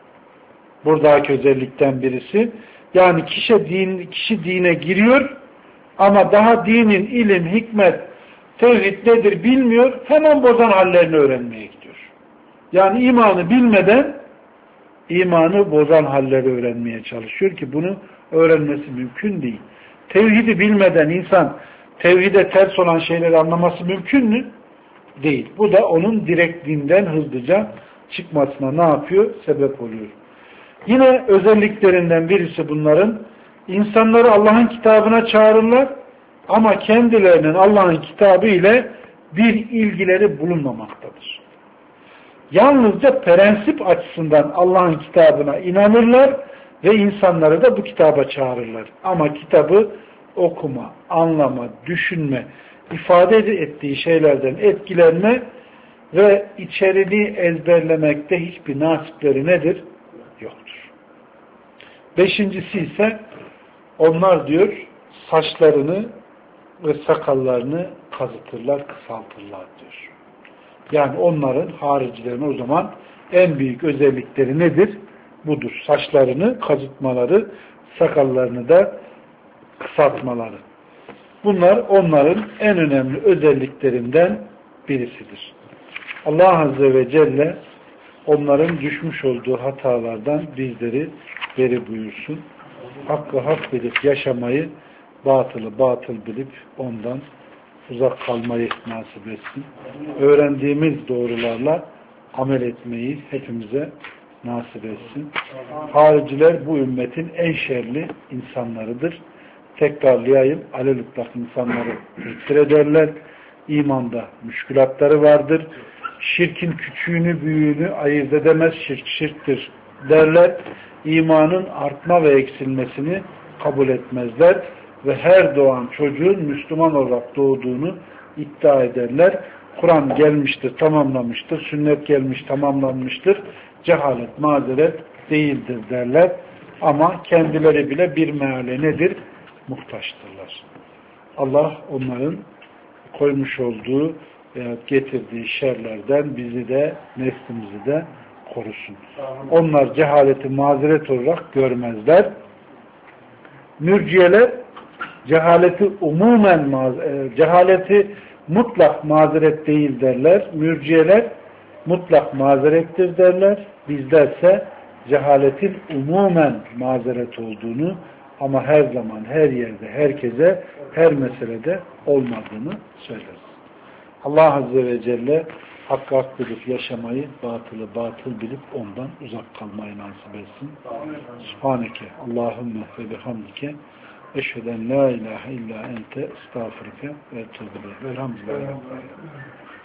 buradaki özellikten birisi. Yani kişi, din, kişi dine giriyor ama daha dinin ilim, hikmet, tevhid nedir bilmiyor. Hemen bozan hallerini öğrenmeye gidiyor. Yani imanı bilmeden imanı bozan halleri öğrenmeye çalışıyor ki bunu öğrenmesi mümkün değil. Tevhidi bilmeden insan tevhide ters olan şeyleri anlaması mümkün mü? Değil. Bu da onun direkt dinden hızlıca çıkmasına ne yapıyor? Sebep oluyor. Yine özelliklerinden birisi bunların insanları Allah'ın kitabına çağırırlar ama kendilerinin Allah'ın kitabı ile bir ilgileri bulunmamaktadır. Yalnızca prensip açısından Allah'ın kitabına inanırlar ve insanları da bu kitaba çağırırlar. Ama kitabı okuma, anlama, düşünme, ifade ettiği şeylerden etkilenme ve içeriğini ezberlemekte hiçbir nasipleri nedir? Yoktur. Beşincisi ise onlar diyor saçlarını ve sakallarını kazıtırlar, kısaltırlar diyor. Yani onların haricilerin o zaman en büyük özellikleri nedir? Budur. Saçlarını kazıtmaları, sakallarını da kısaltmaları. Bunlar onların en önemli özelliklerinden birisidir. Allah Azze ve Celle onların düşmüş olduğu hatalardan bizleri beri buyursun. Hakkı hak bilip yaşamayı, batılı batıl bilip ondan uzak kalmayı nasip etsin. Öğrendiğimiz doğrularla amel etmeyi hepimize nasip etsin. Hariciler bu ümmetin en şerli insanlarıdır. Tekrarlayayım, alelütlak insanları tekfir ederler. İmanda müşkülatları vardır. Şirkin küçüğünü büyüğünü ayırt edemez, şirk şirktir derler. İmanın artma ve eksilmesini kabul etmezler ve her doğan çocuğun Müslüman olarak doğduğunu iddia ederler. Kur'an gelmiştir, tamamlamıştır. Sünnet gelmiş, tamamlanmıştır. Cehalet, mazeret değildir derler. Ama kendileri bile bir meale nedir? Muhtaçtırlar. Allah onların koymuş olduğu veya getirdiği şerlerden bizi de neslimizi de korusun. Onlar cehaleti mazeret olarak görmezler. Mürciyeler cehaleti umumen cehaleti mutlak mazeret değil derler. Mürciyeler mutlak mazerettir derler. Bizlerse cehaletin umumen mazeret olduğunu ama her zaman, her yerde, herkese, her meselede olmadığını söyleriz. Allah Azze ve Celle hakkı hak bilip yaşamayı, batılı batıl bilip ondan uzak kalmayı nasip etsin. Subhaneke Allahümme ve bihamdike eşheden la ilahe illa ente estağfurike ve etûbü ileyh. Velhamdülillah.